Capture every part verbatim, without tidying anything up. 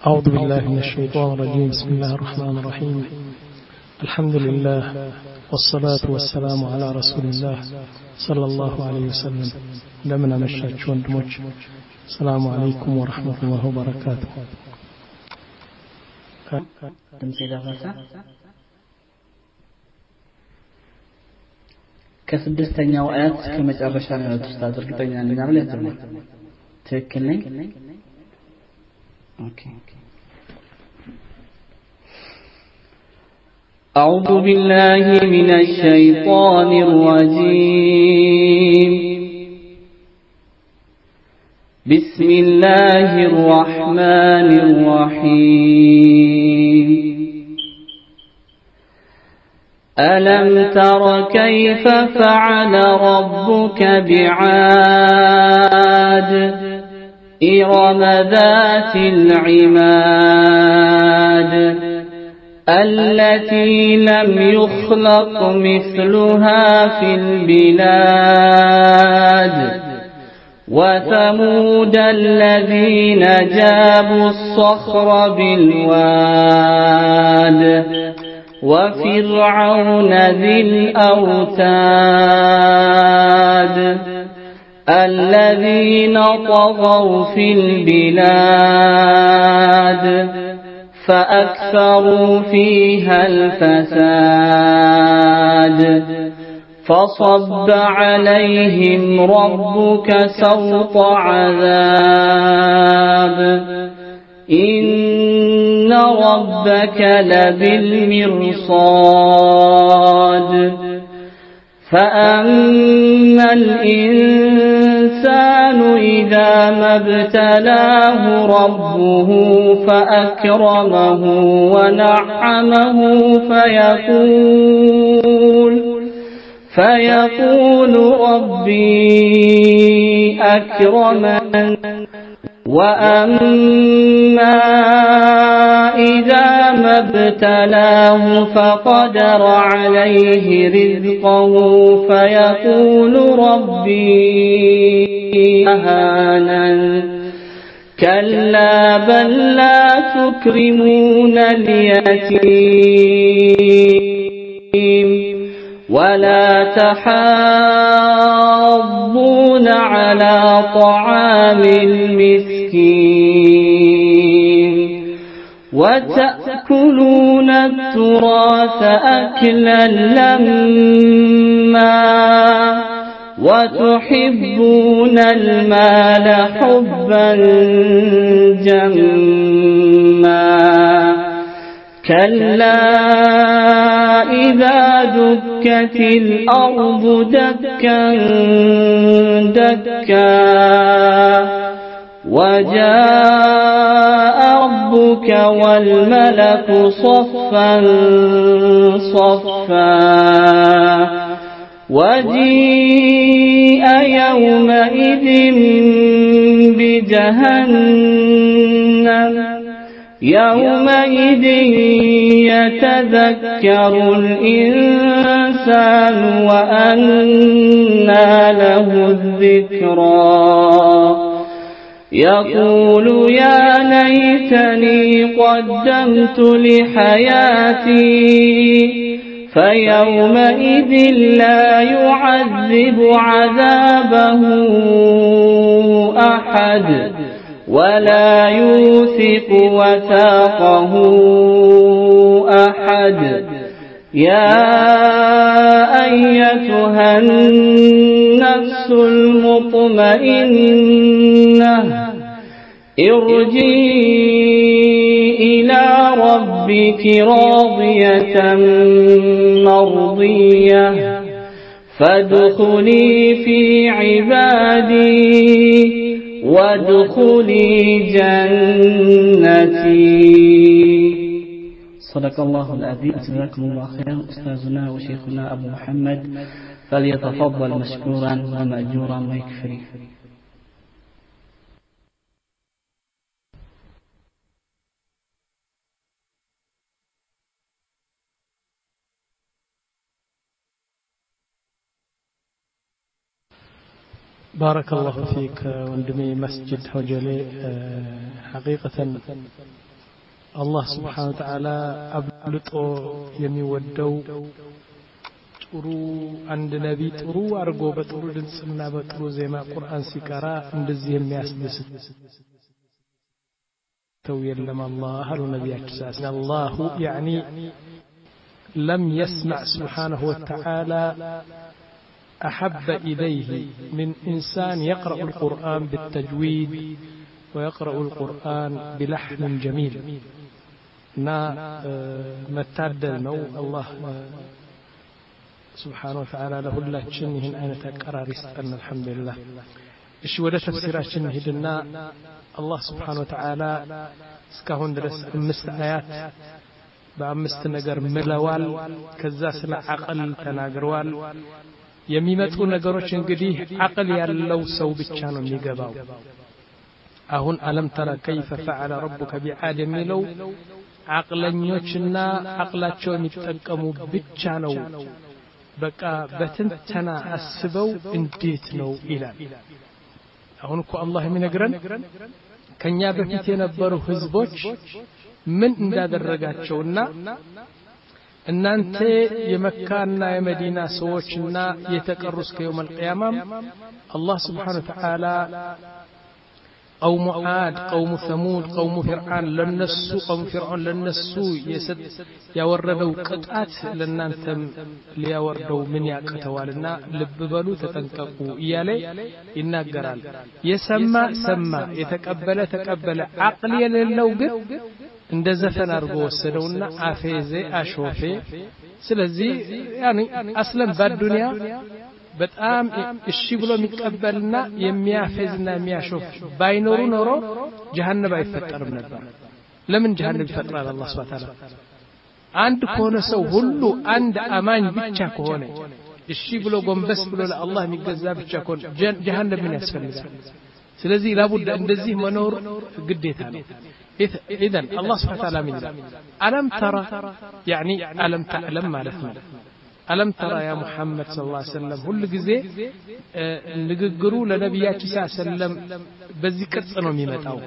أعوذ بالله من الشيطان الرجيم. بسم الله الرحمن الرحيم. الحمد لله والصلاة والسلام على رسول الله صلى الله عليه وسلم. لمن مشاك وندمج. السلام عليكم ورحمة الله وبركاته. ከስድስተኛው አያት ከመጨረሻ ነው ተስተት እርግጠኛ ነኝ አይደል? ያተማ ትክክል ነኝ? ኦኬ أعوذ بالله من الشيطان الرجيم. بسم الله الرحمن الرحيم. ألم تر كيف فعل ربك بعاد إرم ذات العماد التي لم يخلق مثلها في البلاد وثمود الذين جابوا الصخر بالواد وفرعون ذي الأوتاد الذين طغوا في البلاد فأكثروا فيها الفساد فصب عليهم ربك سوط عذاب إن ربك لبالمرصاد فأما الإنسان إذا ما ابتلاه ربه فأكرمه ونعمه فيقول فيقول ربي أكرمن وأما إذا ما ابتلاه فقدر عليه رزقه فيقول ربي أهانن كلا بل لا تكرمون اليتيم ولا تحاضون على طعام المسكين وتأكلون التراث أكلا لما وتحبون المال حبا جما كلا إذا دكت الأرض دكا دكا وجاء ربك والملك صفا صفا وجيء يومئذ بجهنم يومئذ يتذكر الإنسان وأنى له الذكرى يقول يا ليتني قدمت لحياتي فيومئذ لا يعذب عذابه أحد ولا يوثق وثاقه أحد يا أيتها النفس المطمئنة ارجعي إلى ربك راضية مرضية فادخلي في عبادي وادخلي جنتي. صدق الله العظيم. جزاكم الله خيرا أستاذنا وشيخنا أبو محمد فليتفضل مشكورا ومأجورا ويكفري. بارك الله فيك وندمي مسجد حجلي حقيقة الله سبحانه وتعالى أبلطو የሚወደው ጥሩ አንድ ነብይ ጥሩ አርጎ በጥሩ ድምጽና በጥሩ ዜማ ቁርአን ሲቀራ እንደዚህ የሚያስደስት ተው የለም አላህ አሉ ነብያችን الله يعني لم يسمع سبحانه وتعالى أحب إليه من إنسان يقرأ القرآن بالتجويد ويقرأ القرآن بلحن جميل نا متعدل نو الله سبحانه وتعالى له الله جنهن أين تقرار يسألنا الحمد لله إيش وده تفسيرات جنهدنا الله سبحانه وتعالى سكهون درس أمست آيات بأمست نجر ملوال كذا سلا عقل تناجروال የሚመጡ ነገሮች እንግዲህ አቅል ያለው ሰው ብቻ ነው የሚገባው አሁን አለም ተራ كيف فعل ربك بعاد የሚለው አቅለኞችና አቅላቸው የሚጠቀሙ ብቻ ነው በቃ በትንተና አስበው እንዴት ነው ይላል አሁን እኮ አላህ የሚነግረን ከኛ በፊት የነበሩ ህዝቦች ምን እንዳደረጋቸውና እናንተ የመካና የመዲና ሰዎችና የተቀሩስ ከየውም القيامة الله سبحانه وتعالى قوم عاد قوم ثمود قوم فرعون لنسو قوم فرعون لنسو يسد ያወረደው ቅጣት ለናንተም ሊያወርደው ምን ያቀተዋልና ልብ በሉ ተጠንቀቁ እያለ ይናገራል የሰማ ሰማ የተቀበለ ተቀበለ አቅል የሌለው ግን እንደ ዘፈን አርጎ ወሰደውና አፌዘ አሾፌ ስለዚህ ያኒ አስለም በዱንያ በጣም እሺ ብሎ የሚቀበልና የሚያፈዝና የሚያሾፍ ባይኖሩ ኖሮ ጀሃነም አይፈጠርም ነበር ለምን ጀሃነም ይፈጠራል አላህ Subhanahu Wa Ta'ala አንድ ከሆነ ሰው ሁሉ አንድ አማኝ ብቻ ከሆነ እሺ ብሎ ጎንበስ ብሎ ለአላህ የሚገዛ ብቻ ከሆነ ጀሃነም ምን ያስፈልጋል ስለዚህ ላቡድ እንደዚህ መኖር ግዴታ ነው إذن الله سبحانه وتعالى من ذلك ألم ترى يعني ألم تعلم مالتنا ألم ترى يا محمد صلى الله عليه وسلم هل جزء نجروا لنبيات صلى الله عليه وسلم بذكر صنو ميمتاو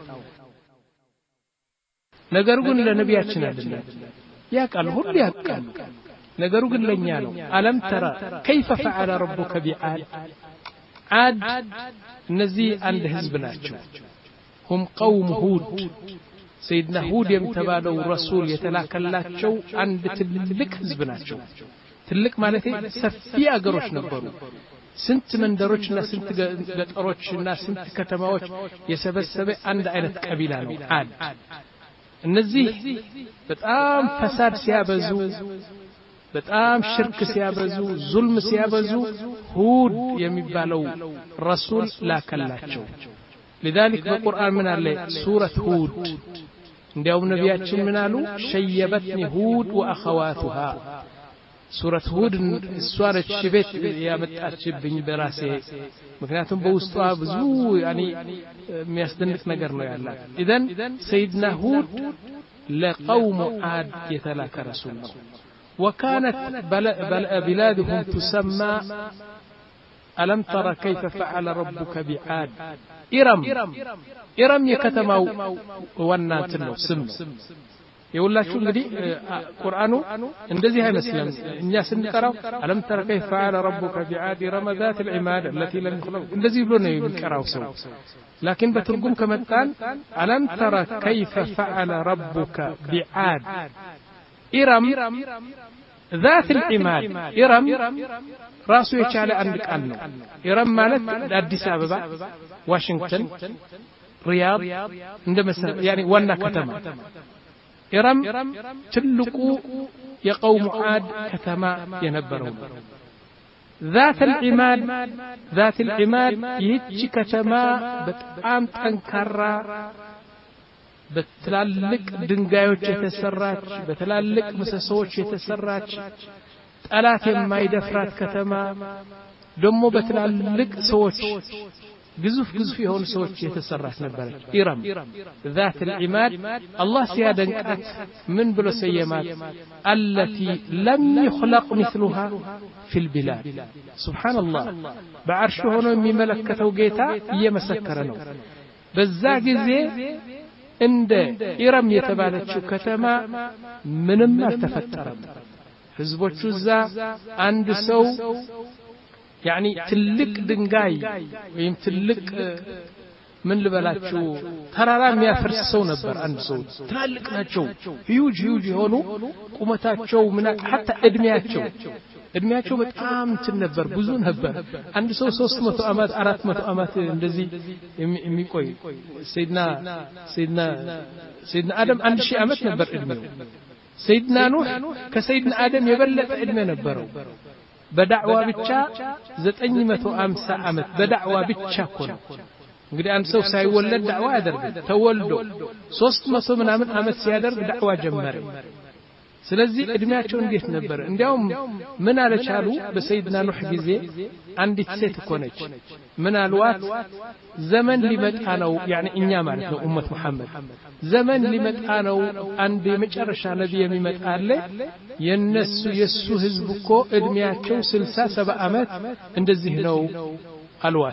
نجروا لنبيات شنادنا يا قال هل يا قال نجروا لنيانو ألم ترى كيف فعل ربك بعاد عاد نزي عند حزبناچو هم قوم هود سيدنا هود يمتبادو رسول يتلاكلاچو عند تلك حزبناچو تلك معناته سفي አገሮች ነበሩ ስንት መንደሮችና ስንት ገጠሮችና ስንት ከተማዎች የሰበሰበ አንድ አይነት ቀቢላ ነው አድ እነዚህ በጣም ፈሳድ ሲያበዙ በጣም ሽርክ ሲያበዙ ዙልም ሲያበዙ ሁድ የሚባለው ረሱል ላከላቸው لذلك بالقرآن من عليه سورة هود عندهم نبياتنا من قالوا شيبتني هود وأخواتها سورة هود سورة شبت يا متأشب بني براسه مكناتهم بوستوا بزو يعني ميستنك نجرنا يا الله إذن سيدنا هود لقوم عاد يتلاك رسول الله وكانت بل بل بلادهم تسمى ألم ترى كيف فعل ربك بعاد إرم إرم يكتموا وناتنو سم يقوللاችሁ እንግዲህ ቁርአኑ እንደዚህ አይመስልም እኛ ስንቀራው ألم ترى كيف فعل ربك بعاد إرم ذات العماد التي لم يخلق እንደዚህ ብሎ ነው የሚቀራው ሰው لكن በትርጉም ከመጣን ألم ترى كيف فعل ربك بعاد إرم ذات العماد إرم راسو يچاله عند قال ነው إرم ማለት አዲስ አበባ ዋሽንግተን ሪያድ እንደመሰለ يعني ዋና ከተማ إرم ትልቁ የقوم عاد ከተማ የነበረው ذات العماد ذات العماد ይህች ከተማ በጣም ጠንካራ በትላልቅ ድንጋዮች የተሰራች በትላልቅ ምሰሶዎች የተሰራች ጠላት የማይደፍራት ከተማ ደሞ በትላልቅ ሰዎች ግዙፍ ግዙፍ የሆኑ ሰዎች የተሰራች ነበረች ኢራም ذات العماد الله ሲያደንቃት ምን ብሎ ሰየማት التي لم يخلق مثلها في البلاد سبحان الله بعرشه ሆኖ የሚመለከተው ጌታ እየመሰከረ ነው በዛ ጊዜ እንደ ኢረም የተባለችው ከተማ ምንም አልተፈጠረም ህዝቦቹ እዛ አንድ ሰው ያኒ ትልቅ ድንጋይ ወይም ትልቅ ምን ልበላችሁ ተራራ የሚያፈርስ ሰው ነበር አንድ ሰው ትላልቅ ናቸው ሂዩጅ ሂዩጅ የሆኑ ቁመታቸው ምን hatta እድሜያቸው እድሜያቸው በጣም እንትን ነበር ብዙ ነበር አንድ ሰው ሶስት መቶ አመት አራት መቶ አመት እንደዚህ የሚቆይ ሰይድና ሰይድና ሰይድና አደም አንድ ሺህ አመት ነበር እድሜው ሰይድና ኑህ ከሰይድና አደም የበለጠ እድሜ ነበረው በዳዕዋ ብቻ ዘጠኝ መቶ ሃምሳ አመት በዳዕዋ ብቻ ኮነ እንግዲህ አንድ ሰው ሳይወለድ ዳዕዋ ያደርግ ተወልዶ ሶስት መቶ ምናምን አመት ሲያደርግ ዳዕዋ ጀመረ ስለዚህ እድሜያቸው እንዴት ነበር እንዲያውም ምን አለቻሉ በሰይድና ኑህ ጊዜ አንዲት ሴት ኮነች ምን አልዋት ዘመን ሊመጣ ነው ያኒ እኛ ማለት ነው ኡመት መሐመድ ዘመን ሊመጣ ነው አንድ የመጨረሻ ነብይ የሚመጣ አለ የነሱ የሱ ህዝብ እኮ እድሜያቸው ስልሳ ሰባ አመት እንደዚህ ነው አልዋት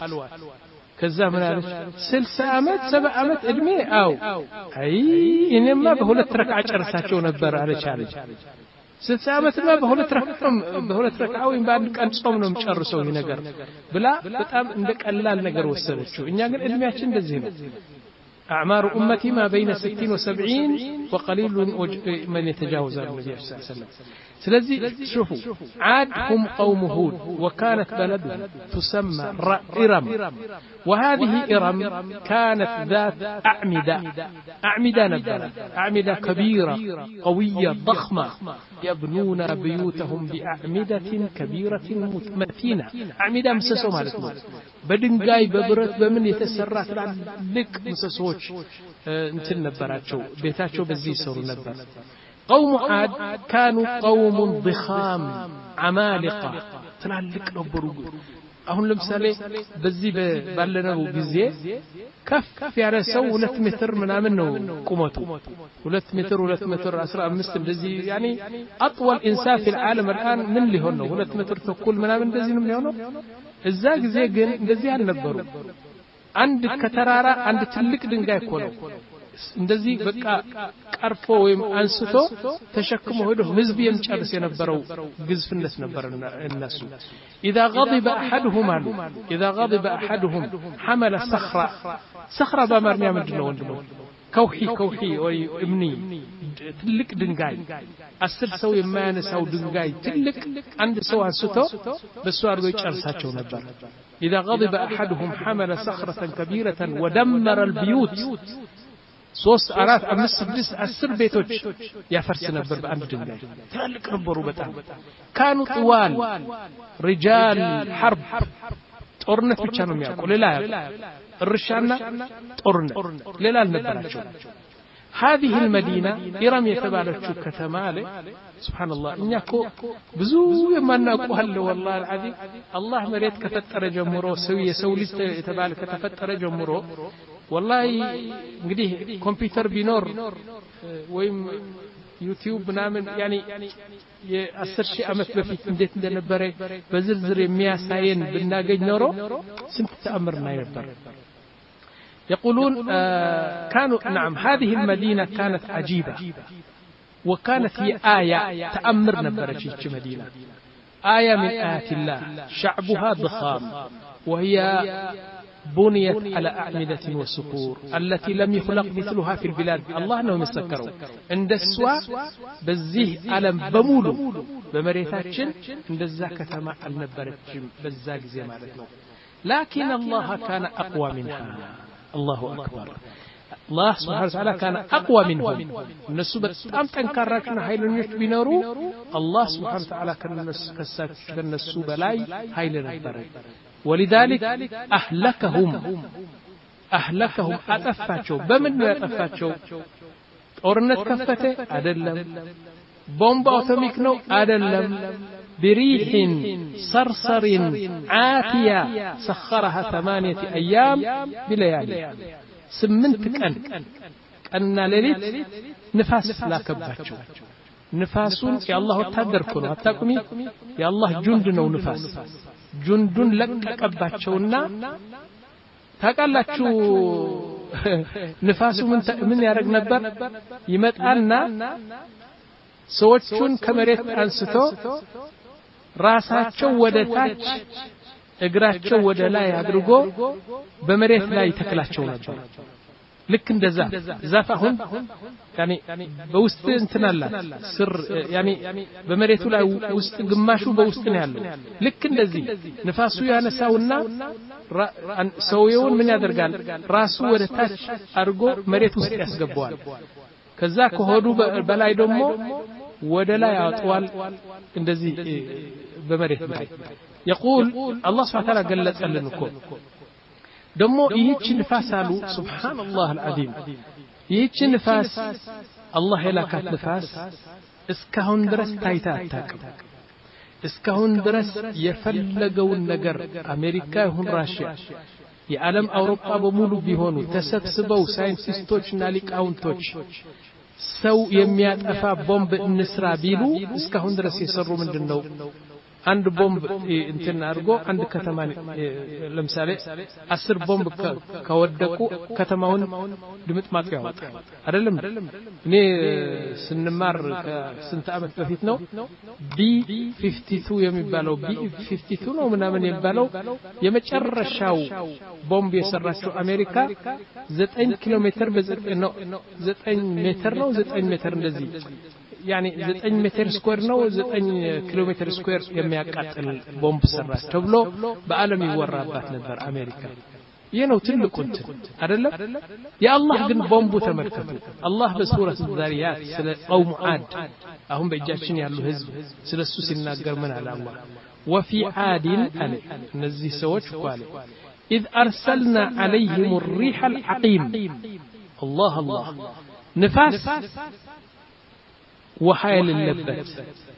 ከዛ ምን አለች ስልሳ አመት ሰባ አመት እድሜ አው አይ እኔማ በሁለት ረክዓ ጨርሳቸው ነበር አለች አለች ስልሳ አመትማ በሁለት ረክዓ በሁለት ረክዓ ወይም በአንድ ቀን ጾም ነው የምጨርሰው ይሄ ነገር ብላ በጣም እንደ ቀላል ነገር ወሰደችው እኛ ግን እድሜያችን እንደዚህ ነው أعمار أمتي ما بين ستين وسبعين وقليل من يتجاوز النبي صلى الله عليه وسلم سلزي شوفوا عاد هم قوم هود وكانت بلد تسمى إرم وهذه إرم كانت ذات أعمدة أعمدة نبرة أعمدة كبيرة قوية ضخمة يبنون بيوتهم بأعمدة كبيرة متينة أعمدة مسسو مالتنا بدنجاي ببرت بمن يتسرع لك مسسوش انتن نبراتشو بيتاتشو بزي سورو نبر قوم عاد كانوا قوم ضخام عمالقة تلالك نبرو አሁን ለምሳሌ በዚህ ባለነው ጊዜ ከፍ ያለ ሰው ሁለት ሜትር ምናምን ነው ቁመቱ ሁለት ሜትር ሁለት ሜትር አስራ አምስት እንደዚህ يعني اطول انسان في العالم الان ምን ሊሆን ነው ሁለት ሜትር ተኩል ምናምን እንደዚህ ነው የሚሆነው እዛ ጊዜ ግን እንደዚህ አልነበሩ አንድ ከተራራ አንድ ትልቅ ድንጋይ እኮ ነው እንደዚህ በቃ ቀርፎ ወይም አንስቶ ተሸክሞ ሄዶ ህዝብ የሚጨርስ የነበረው ግዝፍነት ነበር እነሱ اذا غضب احدهم اذا غضب احدهم حمل صخره صخره በአማርኛ ምንድነው ወንድሞ ከውሂ ከውሂ ወይ እምኒ ትልቅ ድንጋይ አስር ሰው የማያነሳው ድንጋይ ትልቅ አንድ ሰው አንስቶ በሱ አድርጎ ይጨርሳቸው ነበር اذا غضب احدهم حمل صخره كبيره ودمر البيوت ሶስት አራት አምስት ስድስት አስር ቤቶች ያፈርስ ነበር በአንድ ድንጋይ ትልቅ ነበሩ በጣም ካኑ ጥዋል رجال حرب ጦርነት ብቻ ነው የሚያውቁ ሌላ እርሻና ጦርነት ሌላ አልነበራቸው هذه المدينة إرم يتبالتشو كتمالي سبحان الله إنكو بزو يمناقو هل والله العظيم الله مريت كفتر جمرو سوي سولي يتبالك كفتر جمرو والله እንግዲህ ኮምፒውተር ቢኖር ወይም ዩቲዩብ ምናምን يعني የአስር ሺህ አመት በፊት እንዴት እንደነበረ በዝርዝር የሚያሳየን ብናገኝ ኖሮ ስንት ተአምርና ነበር يقولون آه كانوا نعم هذه المدينة كانت عجيبة وكانت هي آية تأمر نبرتش مدينة آية من آيات الله شعبها ضخام وهي بنيت على أعمدة وصخور التي لم يخلق مثلها في البلاد الله أنهم يسكروا عند السواء بزيه ألم بمولو بمريتاتشن عند الزاكة ما النبرتشن بزاك زي ما رأينا لكن الله كان أقوى منها الله أكبر الله سبحانه وتعالى كان أقوى منهم الناس بتأم تنكررنا هاي لنيش بنورو الله سبحانه وتعالى كان الناس كسات الناس بلاي هاي لنبرة ولذلك أهلكهم أهلكهم أتفاتشوا بمن يتفاتشوا أورنت كفته أدلم بومب أوتوميك نو أدلم بريح صرصر عاتية سخرها ثمانية أيام بليالي سمنت كأن كأن ليلت نفاس لا كباتشو نفاسون يا الله تقدر كله هتاكمي يا الله جندنا ونفاس جندن لك كباتشونا تقالاتشو ንፋሱ ምን ምን ያደርግ ነበር ይመጣና ሰዎቹን ከመሬት አንስቶ ራሳቸው ወደ ታች እግራቸው ወደ ላይ አድርጎ በመሬት ላይ ተክላቸው ነበር ልክ እንደዛ ዛፍ አሁን ያኒ በውስጥ እንትናላት ስር ያኒ በመሬቱ ላይ ውስጥ ግማሹ በውስጥ ነው ያለው ልክ እንደዚህ ንፋሱ ያነሳውና ሰውየውን ምን ያደርጋል ራሱ ወደ ታች አድርጎ መሬት ውስጥ ያስገባዋል ከዛ ከሆዱ በላይ ደግሞ ወደ ላይ ያወጣዋል እንደዚህ በመሬት ላይ يقول الله سبحانه وتعالى ገለጸልን እኮ ደግሞ ይህች ንፋስ አሉ ሱብሃንአላህ አልዓዚም ይህች ንፋስ አላህ የላካት ንፋስ እስካሁን ድረስ ታይታ አታውቅም እስካሁን ድረስ የፈለገውን ነገር አሜሪካ ይሁን ራሺያ የዓለም አውሮፓ በሙሉ ቢሆኑ ተሰብስበው ሳይንቲስቶችና ሊቃውንቶች ሰው የሚያጠፋ ቦምብ እንስራ ቢሉ እስካሁን ድረስ የሰሩ ምንድነው አንድ ቦምብ እንትን አድርጎ አንድ ከተማ ለምሳሌ አስር ቦምብ ከወደቁ ከተማውን ድምጥ ማጥፋ ያወጣል አይደለም እኔ ስንማር ከስንት ዓመት በፊት ነው ቢ ፊፍቲ ቱ የሚባለው ቢ ፊፍቲ ቱ ነው ምናምን የሚባለው የመጨረሻው ቦምብ የሰራችው አሜሪካ ዘጠኝ ኪሎ ሜትር በዘጠኝ ነው ዘጠኝ ሜትር ነው ዘጠኝ ሜትር እንደዚህ يعني ዘጠኝ ሜትር ስኩዌር ነው ዘጠኝ ኪሎ ሜትር ስኩዌር የሚያቃጥል ቦምብ ሰራች ተብሎ በአለም ይወራባት ነበር አሜሪካ የነው ትልቁ እንትን አይደለም የአላህ ግን ቦምቡ ተመልከቱ አላህ በሱረት الذاريات ስለ قوم عاد አሁን በእጃችን ያሉ ህዝብ ስለሱ ሲናገር ምን አለ አላህ وفي عاد አለ እነዚህ ሰዎች ቋለ إذ أرسلنا عليهم الريح العقيم الله الله نفاس وحيل اللبت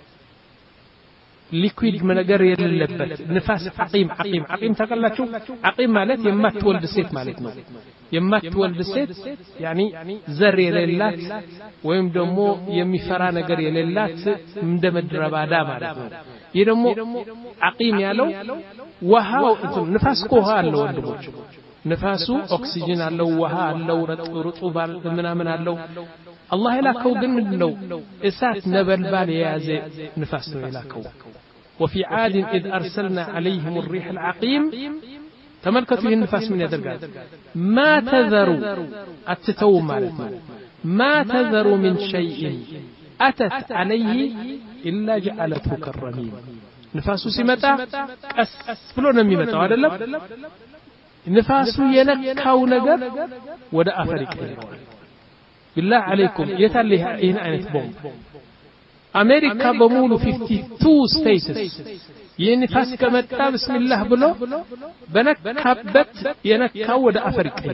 ليكويد منجر يللبت نفاس عقيم عقيم عقيم تقلتشو عقيم مالت يما تولد سيت مالتنا يما تولد سيت يعني زر يللات ويم دمو يمي فرا نجر يللات مندمد ربادا مالتنا يدمو عقيم يالو وهاو نفاس كوها اللو وندموش نفاسو أكسجين اللو وها اللو رطوبة منا منا اللو الله يلاكو ግን ምንድነው እሳት ነበልባል የያዘ ንፋስ ነው ይላከው وفي عاد إذ أرسلنا عليهم الريح العقيم ተመልከቱ ይህን ንፋስ ምን ያደርጋል ما تذروا አትተው ማለት ነው ما تذروا من شيء أتت عليه إلا جعلته كالرميم ንፋሱ ሲመጣ ቀስ ብሎ ነው የሚመጣው አይደለም ንፋሱ የነካው ነገር ወደ አፈር ይቀየራል بالله عليكم يتلي هنا عينة بومب أمريكا بمولو fifty two states ينفاس كمتا بسم الله بلو بنكبت ينكا ودا أفريقيا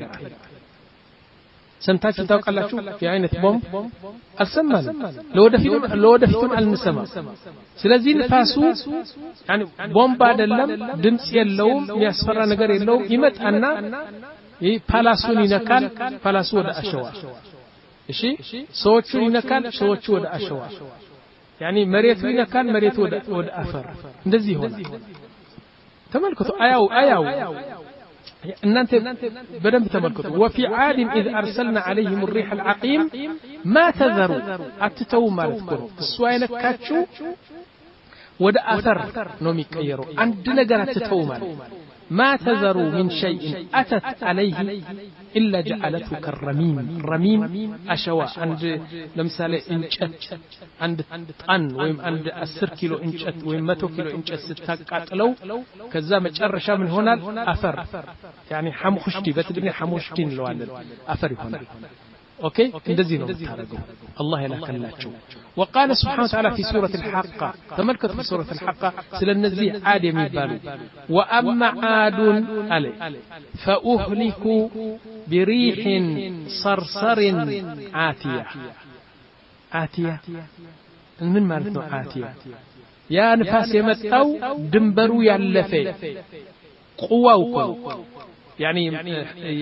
سمتاش تتوقع الله شو في عينة بومب السمان لو دفتون لو دفتون النسمة سلازي نفاسو يعني بومب بعد اللم دمس يلوم يسفر نجار يلوم يمت أنا يبالاسون ينكال بالاسو ودا أشوا እሺ ሰዎቹ ይነካል ሰዎቹ ወደ አሸዋ يعني መሬቱ ይነካል መሬቱ ወደ ወደ አፈር እንደዚህ ይሆናል ተመልከቱ አያው አያው እናንተ በደንብ ተመልከቱ وفي عاد إذ أرسلنا عليهم الريح العقيم ما تذروا አትተው ማለት ነው እሱ አይነካችሁ ወደ አፈር ነው የሚቀየረው አንድ ነገር አትተው ማለት ما تذروا من شيء أتت عليه إلا جعلته كالرميم رميم أشواء عند لمثال إنشت عند طن ويم عند عشرة كيلو إنشت ويم مئة كيلو إنشت ستقاتلو كذا متشرشة من هنا أفر يعني حموشتي بتدري حموشتين لو على أفر هنا أوكي እንደዚህ ነው ታረገው الله يلكلاችሁ وقال سبحانه وتعالى في سورة الحاقة تملكت في سورة الحاقة سلنزي عاد يميبالو وأما عاد علي فأهلكوا بريح صرصر عاتية عاتية من مالتنا عاتية يا نفاس يمتاو دنبرو يالفي قواوكو يعني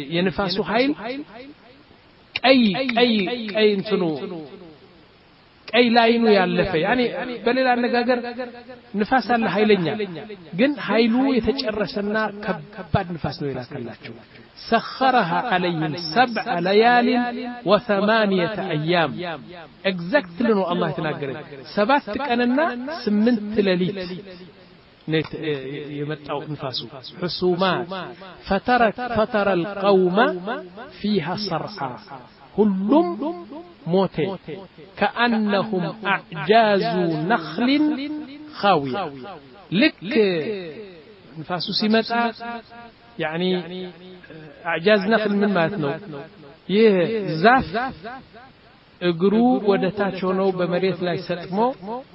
ينفاسو حيل أي أي أي انتنو ቀይ ላይኑ ያለፈ يعني በሌላ አነጋገር ንፋስ አለ ኃይለኛ ግን ኃይሉ የተጨረሰና ከባድ ንፋስ ነው ይላከላቸው سخرها عليهم سبع ليال وثمانية أيام exactly ነው الله የተናገረው ሰባት ቀንና ስምንት ሌሊት نت يمتعو نفاسو حسومات فترك فتر القوم فيها صرعى كلهم موتى كأنهم أعجاز نخل خاوية لك نفاسو سمتع يعني أعجاز نخل من ماتنو يزاف اقرو ودتاتشو نو بمريث لا يستمو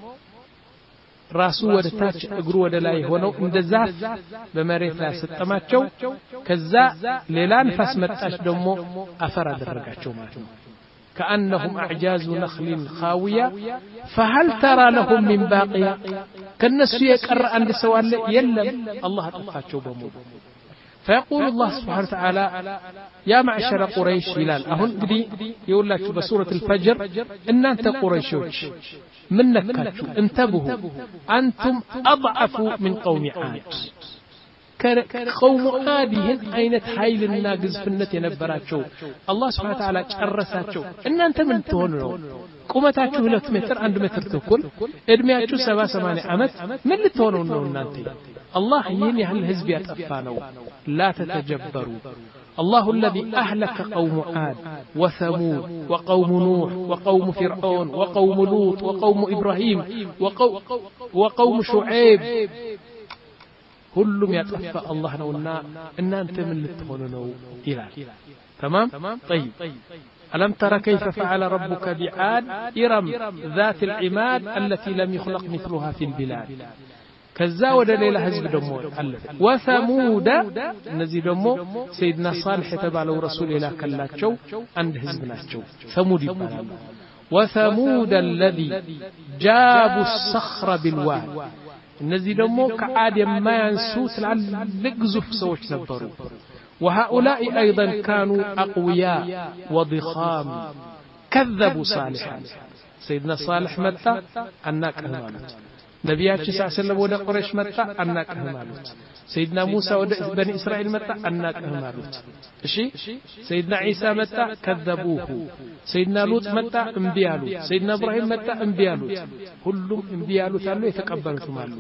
ራሱ ወደ ታች እግሩ ወደ ላይ ሆነው እንደዛፍ በመሬት ላይ ሰጠማቸው ከዛ ሌላ ንፋስ መጣች ደሞ አፈር አደረጋቸው ማለት ነው كأنهم أعجاز نخل خاوية فهل ترى لهم من باقية كالنسو يقر عند سوال يلم الله أطفاتشو بمو فيقول الله سبحانه وتعالى يا معشر قريش هلال أهن قدي يقول لك بسورة الفجر إن أنت قريشوش من نكاتشو انتبهوا أنتم أضعف من قوم عاد قوم عادهن أين تحيل الناقز في النت ينبراتشو الله سبحانه وتعالى تأرساتشو إن أنت من تهونو قومتاتشو هلت متر عند متر تقول ادمياتشو سبا سماني عمت من اللي تهونو إنه أنت الله يني هالهزب يتأفانو لا تتجبروا الله الذي أهلك قوم عاد وثمود وقوم نوح وقوم فرعون وقوم لوط وقوم إبراهيم وقوم, وقوم شعيب كلهم يتأفى الله نونا إن أنت من اللي تهونو إلى تمام طيب ألم ترى كيف فعل ربك بعاد إرم ذات العماد التي لم يخلق مثلها في البلاد كذا ودا ليلة حزب دمو ألف وثمود نزي دمو سيدنا صالح تبعله رسول الله كلاتشو عند حزب ناتشو ثمود يبالا وثمود الذي جابوا الصخر بالواد نزي دمو كعاد ما ينسوت لقزف سوش نبرو وهؤلاء أيضا كانوا أقوياء وضخام كذبوا صالحا سيدنا صالح متى أنك همالت ነቢያችን ሰለላሁ ወደ ቁረይሽ መጣ አናቀህም አሉት ሰይድና ሙሳ ወደ በኒ እስራኤል መጣ አናቀህም አሉት እሺ ሰይድና ኢሳ መጣ ከذبوه ሰይድና ሉጥ መጣ እምቢ አሉ ሰይድና ኢብራሂም መጣ እምቢ አሉት ሁሉም እምቢ አሉት አሉ የተቀበሉትም አሉ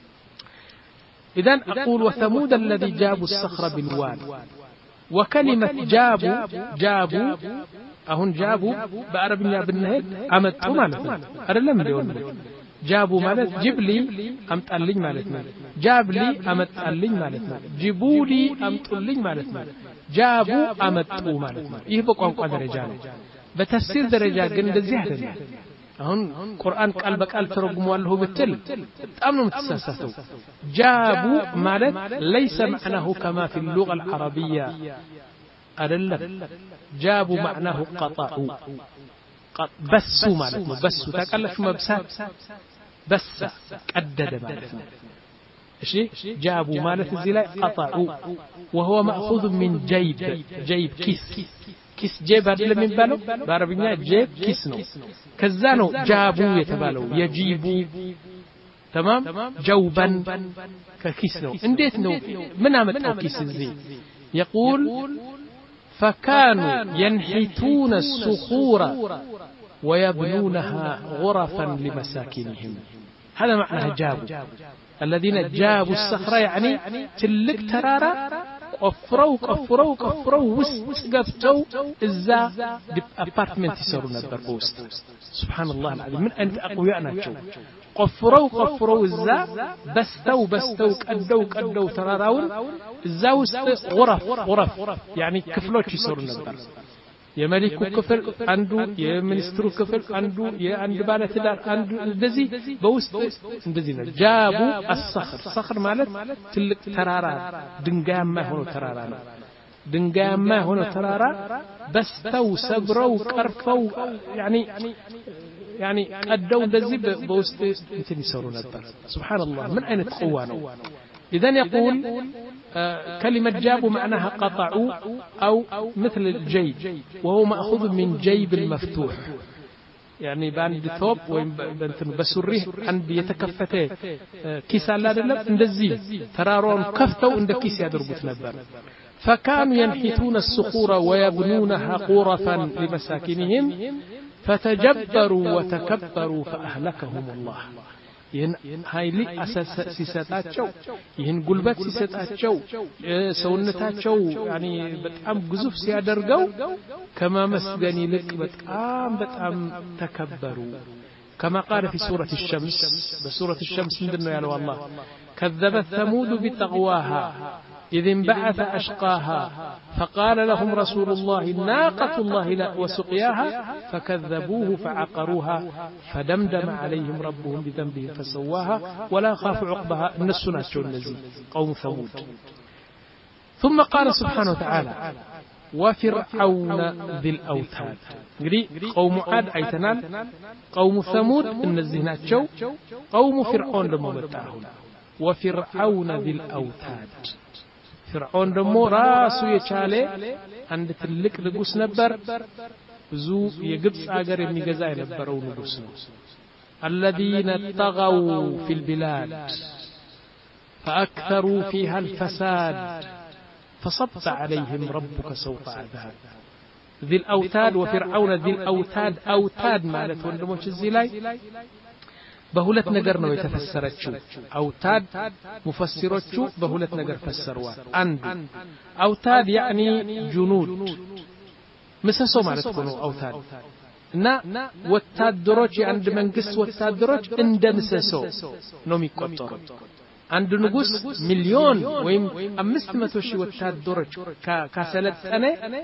اذا اقول وثمود الذي جابوا الصخر بالواد وكلمه جابوا جابوا አሁን جابوا በአረብኛ ብንሄድ አመጡ ማለት ነው አይደለም እንደሆነ ጃቡ ማለት ጅብሊ አምጣልኝ ማለት ነው ጃብሊ አመጣልኝ ማለት ነው ጅቡሊ አምጡልኝ ማለት ነው ጃቡ አመጡ ማለት ነው ይህ በቋንቋ ደረጃ ነው በተፍሲር ደረጃ ግን እንደዚህ አይደለም አሁን ቁርአን ቃል በቃል ተረጉሟለሁ ብትል በጣም ነው የምትሳሳተው ጃቡ ማለት ليس معناه كما في اللغة العربية አይደለም ጃቡ معناه قطعوا بس ማለት ነው በሱ ታቃላችሁ መብሳት በስ ቀደደ ማለት ነው እሺ ጃቡ ማለት እዚህ ላይ قطعوا وهو ماخوذ من جيب جيب كيس كيس جيب አይደለም የሚባለው በአረብኛ ጄብ ኪስ ነው ከዛ ነው ጃቡ የተባለው የጂቡ تمام جوبا ككيس ነው እንዴት ነው ምን አመጣው ኪስ እዚህ يقول فكانوا ينحتون الصخور ويبنونها غرفا لمساكنهم هذا معنى جابوا الذين جابوا الصخرة يعني تلك ترارا قفروا قفروا قفروا وسط قفتوا إزا أبارتمنت يسرون البربوست سبحان الله العظيم من أنت أقوياء نتشو قفروا قفروا إزا بستوا بستوا كدوا كدوا تراراون إزا وسط غرف غرف يعني كفلوش يسرون البربوست የመሊኩ ክፍል አንዱ የሚኒስትሩ ክፍል አንዱ የአንድ ባለ ትዳር አንዱ እንደዚህ በውስጥ እንደዚህ ነው ጃቡ الصخر صخر ማለት ትልቅ ተራራ ድንጋያማ ሆኖ ተራራ ነው ድንጋያማ ሆኖ ተራራ በስተው ሰብረው ቀርፈው يعني يعني ቀደው እንደዚህ በውስጥ እንትን ይሰሩ ነበር سبحان الله من اين قوه ነው اذا يقول آه كلمة جابوا معناها قطعوا أو مثل الجيب وهو مأخوذ من جيب المفتوح يعني باند ቶፕ ወይም በእንትን በሱሪህ አንድ የተከፈተ ኪስ አለ አይደለም እንደዚህ ተራራውን ከፍተው እንደ ኪስ ያደርጉት ነበር فكانوا ينحتون الصخور ويبنونها غرفا لمساكنهم فتجبروا وتكبروا فأهلكهم الله ይህን ኃይል ሲሰጣቸው ይህን ጉልበት ሲሰጣቸው ሰውነታቸው ያኒ በጣም ግዙፍ ሲያደርገው ከማመስገን ይልቅ በጣም በጣም ተከበሩ كما قال في سورة الشمس بسورة الشمس عندنا يا الله كذبت ثمود بتقواها إذ انبعث أشقاها فقال لهم رسول الله ناقة الله وسقياها فكذبوه فعقروها فدمدم عليهم ربهم بذنبهم فسواها ولا خاف عقبها النسنا النزي قوم ثمود ثم قال سبحانه وتعالى وفرعون ذي الأوتاد قوم عاد أيتنال قوم ثمود النزيناتشو قوم فرعون لما متعهم وفرعون ذي الأوتاد فرعون دمو راسو يچاله عند تلك ንጉስ ነበር ብዙ የግብጽ ሀገር የሚገዛ የነበረው ንጉስ ነው الذين طغوا في البلاد فأكثروا فيها الفساد فصب عليهم ربك سوط عذاب ذي الأوتاد وفرعون ذي الأوتاد أوتاد ማለት ወንድሞች እዚህ ላይ በሁለት ነገር ነው የተፈሰረችው አውታድ ሙፈሲሮቹ በሁለት ነገር ፈሰሩዋል አንዱ አውታድ ያኒ ጁኑድ ምሰሶ ማለት ነው አውታድ እና ወታደሮች የአንድ መንግስት ወታደሮች እንደ ምሰሶ ነው የሚቆጠሩት አንድ ንጉስ ሚሊዮን ወይም አምስት መቶ ሺህ ወታደሮች ካሰለጠነ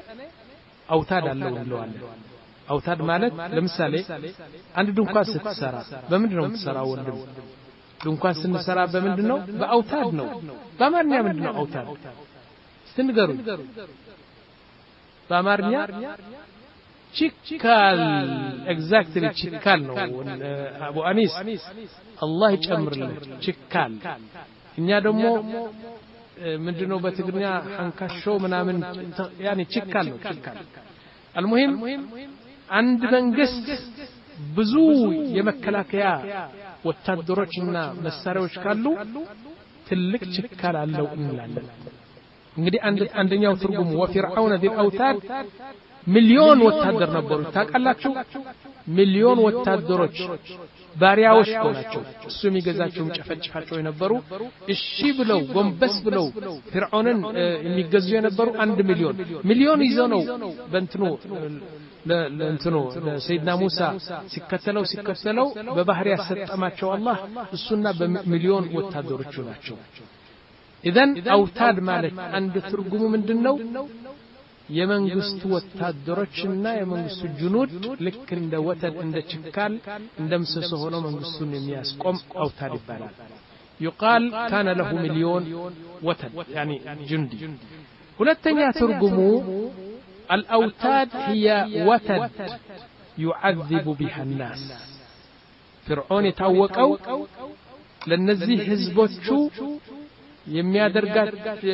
አውታድ አለው ብለዋል አውታድ ማለት ለምሳሌ አንድ ድንኳን ስትሰራ በምንድን ነው የምትሰራው ወንድም ድንኳን ስንሰራ በምንድን ነው በአውታድ ነው በአማርኛ ምንድን ነው አውታድ ስንገሩ በአማርኛ ችካል ኤግዛክትሊ ችካል ነው አቡ አኒስ አላህ ይጨምርልን ችካል እኛ ደግሞ ምንድነው በትግርኛ አንካሾ ምናምን ያኒ ችካል ነው ችካል المهم عند መንግስት ብዙ የመከላከያ ወታደሮችና መሳሪያዎች ካሉ ትልቅ ችካል አለው እንላለን እንግዲህ አንድ አንደኛው ትርጉሙ ወፍርዓውን ذي الاوتاد ሚሊዮን ወታደር ነበሩ ታቃላችሁ ሚሊዮን ወታደሮች ባሪያዎች ሆናቸው እሱ የሚገዛቸው ጨፈጭፋቸው የነበሩ እሺ ብለው ጎንበስ ብለው ፍርዓንን የሚገዙ የነበሩ አንድ ሚሊዮን ሚሊዮን ይዘው ነው በእንትኑ ለእንትኑ ለሰይድና ሙሳ ሲከተለው ሲከተለው በባህር ያሰጠማቸው አላህ እሱና በሚሊዮን ወታደሮች ናቸው اذا አውታድ ማለት አንድ ትርጉሙ ምንድነው የመንግስቱ ወታደሮችና የመንግስቱ ጁኑድ ልክ እንደ ወተድ እንደ ችካል እንደ ምሰሶ ሆኖ መንግስቱን የሚያስቆም አውታድ ይባላል يقال كان له مليون وتد يعني جندي ሁለተኛ ትርጉሙ الأوتاد هي وتد يعذب بها الناس فرعون يتوقعው ለነዚህ ህዝቦቹ የሚያደርጋት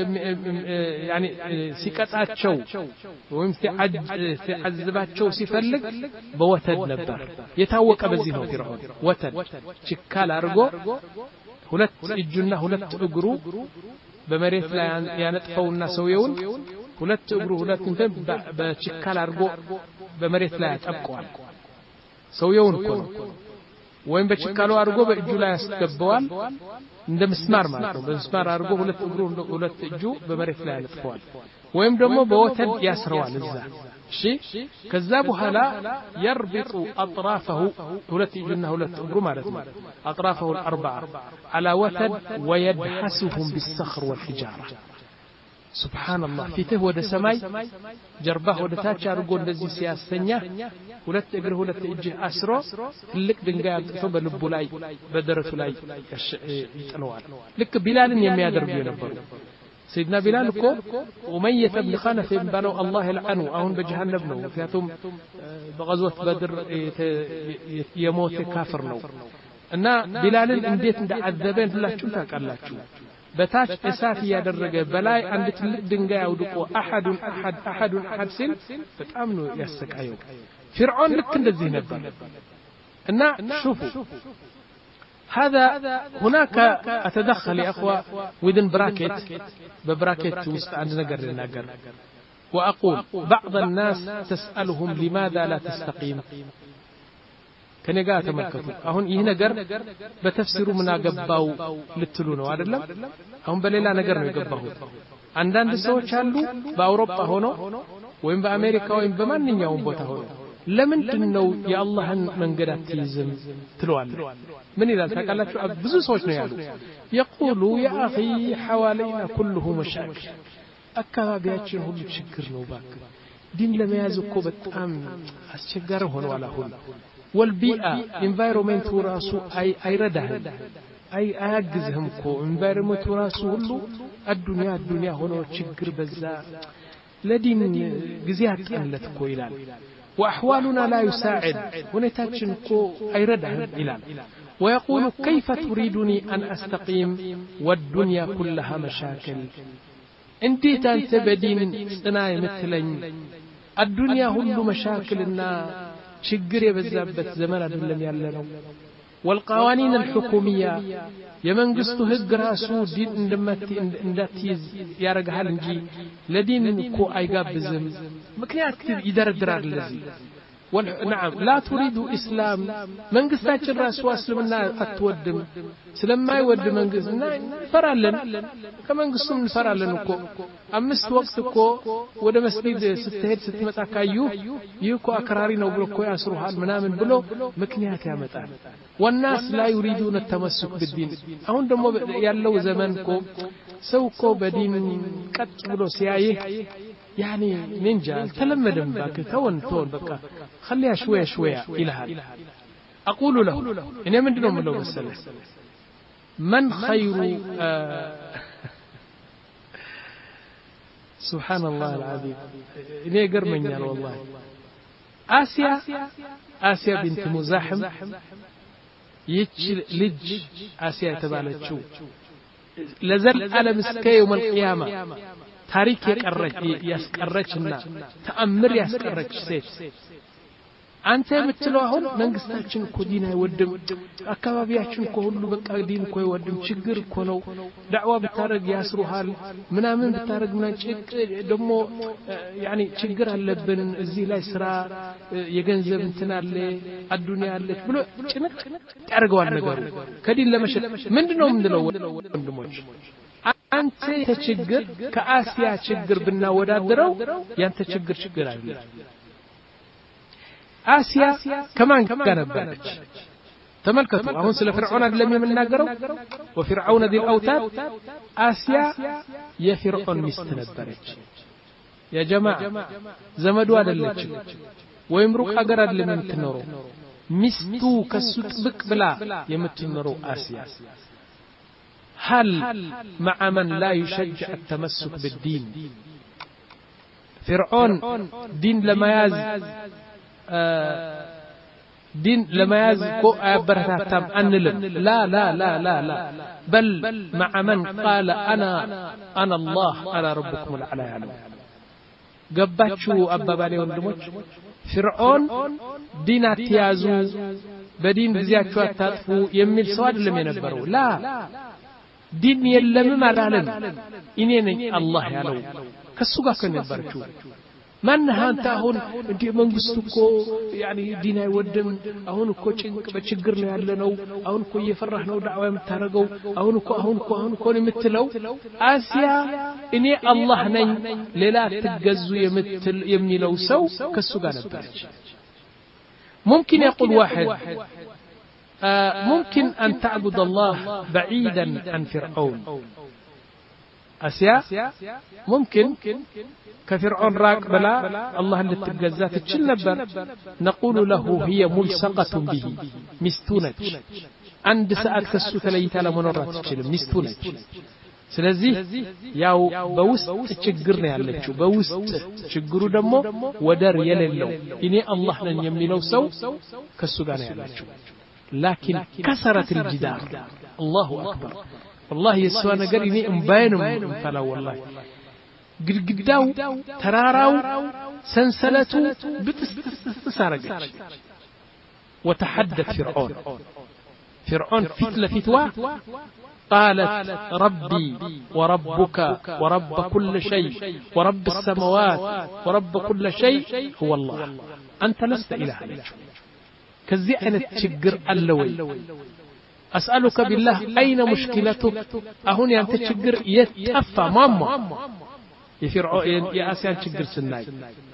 يعني ሲቀጣቸው ወይም ሲዓዝባቸው ሲፈልግ በወተድ ነበር የታወቀ በዚህ ነው ፍርዓን ወተድ ችካል አርጎ ሁለት እጁና ሁለት እግሩ በመሬት ላይ ያነጥፈውና ሰውየውን ሁለት እግሩ ሁለት እንትን በችካል አርጎ በመሬት ላይ ያጠብቀዋል ሰውየውን እኮ ወይም በችካሉ አርጎ በእጁ ላይ ያስገባዋል እንደ ምስማር ማለት ነው በምስማር አርጎ ሁለት እግሩ ሁለት እጁ በመሬት ላይ ያነጥፈዋል ወይም ደግሞ በወተድ ያስረዋል እዛ እሺ ከዛ በኋላ يربط اطرافه ሁለት እጁና ሁለት እግሩ ማለት ነው اطرافه الاربعه على وتد ويدحسهم بالصخر والحجاره سبحان الله فيته ወደ ሰማይ ጀርባህ ወደ ታች አርጎ እንደዚህ ሲያስተኛ ሁለት እግር ሁለት እጅ አስሮ ትልቅ ድንጋይ አጥቶ በልቡ ላይ በደረቱ ላይ ይጥለዋል ልክ ቢላልን የሚያደርጉ የነበሩ سيدنا بلال እኮ ኡመይህ ኢብኑ ኸለፍ የሚባለው አላህ ይልዓኑ አሁን በጀሃነም ነው ምክንያቱም በغزوة بدر የሞተ ካፍር ነው እና ቢላልን እንዴት እንደዓዘበን ሁላችሁም ታውቃላችሁ በታች እሳት ያደረገ በላይ አንድ ትልቅ ድንጋይ አውድቆ አሐዱን አሐድ አሐዱን አሐድ ሲል በጣም ነው ያሰቃየው فرعون ልክ እንደዚህ ነበር እና شوفوا هذا هناك اتدخل يا اخوه within bracket ببراكت وسط عند ነገር ልናገር واقول بعض الناس تسالهم لماذا لا تستقيم ከኔ ጋር ተመልከቱ አሁን ይህ ነገር በተፍሲሩ ምን አገባው ልትሉ ነው አይደለም አሁን በሌላ ነገር ነው የገባው አንዳንድ ሰዎች አሉ በአውሮፓ ሆኖ ወይም በአሜሪካ ወይም በማንኛውም ቦታ ሆኖ ለምንድን ነው የአላህን መንገድ አትይዝም ትሏል ምን ይላል ታውቃላችሁ ብዙ ሰዎች ነው ያሉ يقول يا اخي حوالينا كله مشاكل አካባቢያችን ሁሉ ችግር ነው ባክ ዲን ለመያዝ እኮ በጣም አስቸጋሪ ሆኗል አሁን والبيئة environment وراسو أي أي رده أي أعجزهم كو environment وراسو هلو الدنيا الدنيا هنا تشجر بزا لدين جزيات قلت كو إلال وأحوالنا لا يساعد هنا تاتشن كو أي رده إلال ويقول كيف تريدني أن أستقيم والدنيا كلها مشاكل انتي تانت بدين سناي مثلين الدنيا هلو مشاكلنا ችግር የበዛበት ዘመን አይደለም ያለነው والقوانين الحكوميه የመንግስቱ ህግ ራሱ ዲን እንደማት እንዳትይዝ ያረጋል እንጂ ለዲን እኮ አይጋብዝም ምክንያት ይደረድራል ለዚህ نعم لا تريد اسلام መንግስታችን ራሱ እስልምና አትወድም ስለማይወድ መንግስትና ፈራለን ከመንግስቱም እንፈራለን እኮ አምስት ወቅት እኮ ወደ መስጊድ ስትሄድ ስትመጣ ካዩ ይኮ አክራሪ ነው ብሎ እኮ ያስሩሃል ምናምን ብሎ ምክንያት ያመጣል والناس لا يريدون التمسك بالدين አሁን ደግሞ ያለው ዘመን እኮ ሰው እኮ በዲን ቀጥ ብሎ ሲያይህ يعني نينجا تلمدم باك تون تون بقى خليها شويه شويه الى اقول له ان مندنو ملو مساله من خير آه سبحان الله العظيم اني يقرمنيال والله اسيا اسيا بنت مزاحم يچ لج اسيا تبالچو لزل على مسكي يوم القيامه ታሪክ የቀረች ያስቀረችና ተአምር ያስቀረች ሴት አንተ የምትለው አሁን መንግስታችን እኮ ዲን አይወድም አካባቢያችን እኮ ሁሉ በቃ ዲን እኮ አይወድም ችግር እኮ ነው ዳዕዋ ብታረግ ያስሩሃል ምናምን ብታረግ ምናምን ችግር ደግሞ يعني ችግር አለብን እዚህ ላይ ስራ የገንዘብ እንትን አለ አዱንያ አለች ብሎ ጭንቅ ያርገዋል ነገሩ ከዲን ለመሸጥ ምንድነው ምንድነው ወንድሞች አንተ ተችግር ከአሲያ ችግር ብናወዳደረው ያንተ ችግር ችግር አይደለም آسيا كمان كانت تملكت أهون سل فرعون لم يمناجروا وفرعون ذي الأوتاد آسيا يا فرعون مستندبرج يا جماعة زمدوا هذا اللج ويمرق أجرد لم يمتنروا مستو كسوتبك بلا يمتنروا آسيا هل مع من لا يشجع التمسك بالدين فرعون دين لما ياز دين لما يزكو أبرهتام أنلم لا لا لا لا لا بل مع من قال أنا أنا الله أنا ربكم الأعلى يعلم قبتشو أبا بالي والدموش فرعون دين اتيازو بدين بزياتشو التاتفو يميل سواد لم ينبرو لا دين يلم ما رالم إنيني الله يعلم كسوغا كن ينبرشو من هانت هون انت منغستكو يعني دين يودم اهون እኮ ጭንቅ በችግር ነው ያለነው አሁን እኮ እየፈራህ ነው ዳዕዋ የምታረገው አሁን እኮ አሁን እኮ አሁን እኮ የምትለው አሲያ እኔ አላህ ነኝ ሌላ ትገዙ የምትል የሚለው ሰው ከሱ ጋር ነበርች ممكن يقول واحد آه ممكن ان تعبد الله بعيدا عن فرعون آسيا ممكن كفرعون راك بلا الله اللي تتجزا تشل نبر نقول له هي ملصقة به مستونج عند ساعات كسو تليت على منورات تشل مستونج ስለዚህ ያው በውስጥ ችግር ነው ያለችው በውስጥ ችግሩ ደግሞ ወደር የሌለው እኔ አላህ ነኝ የሚለው ሰው ከሱ ጋር ነው ያለችው لكن كسرت الجدار الله اكبر والله يسوى ነገር እኔ እምባዬን እምፈላው والله ግድግዳው ተራራው ሰንሰለቱ ብትስጥስ አረገች وتحدث فرعون فرعون ፊት ለፊትዋ قالت ربي وربك ورب كل شيء ورب السماوات ورب كل شيء هو الله أنت لست إله كذي أنا تشجر اللوي أسألك بالله أين مشكلتك أهوني أنت تشجر يتأفى ماما يفرعون يا آسيان تشجر سناي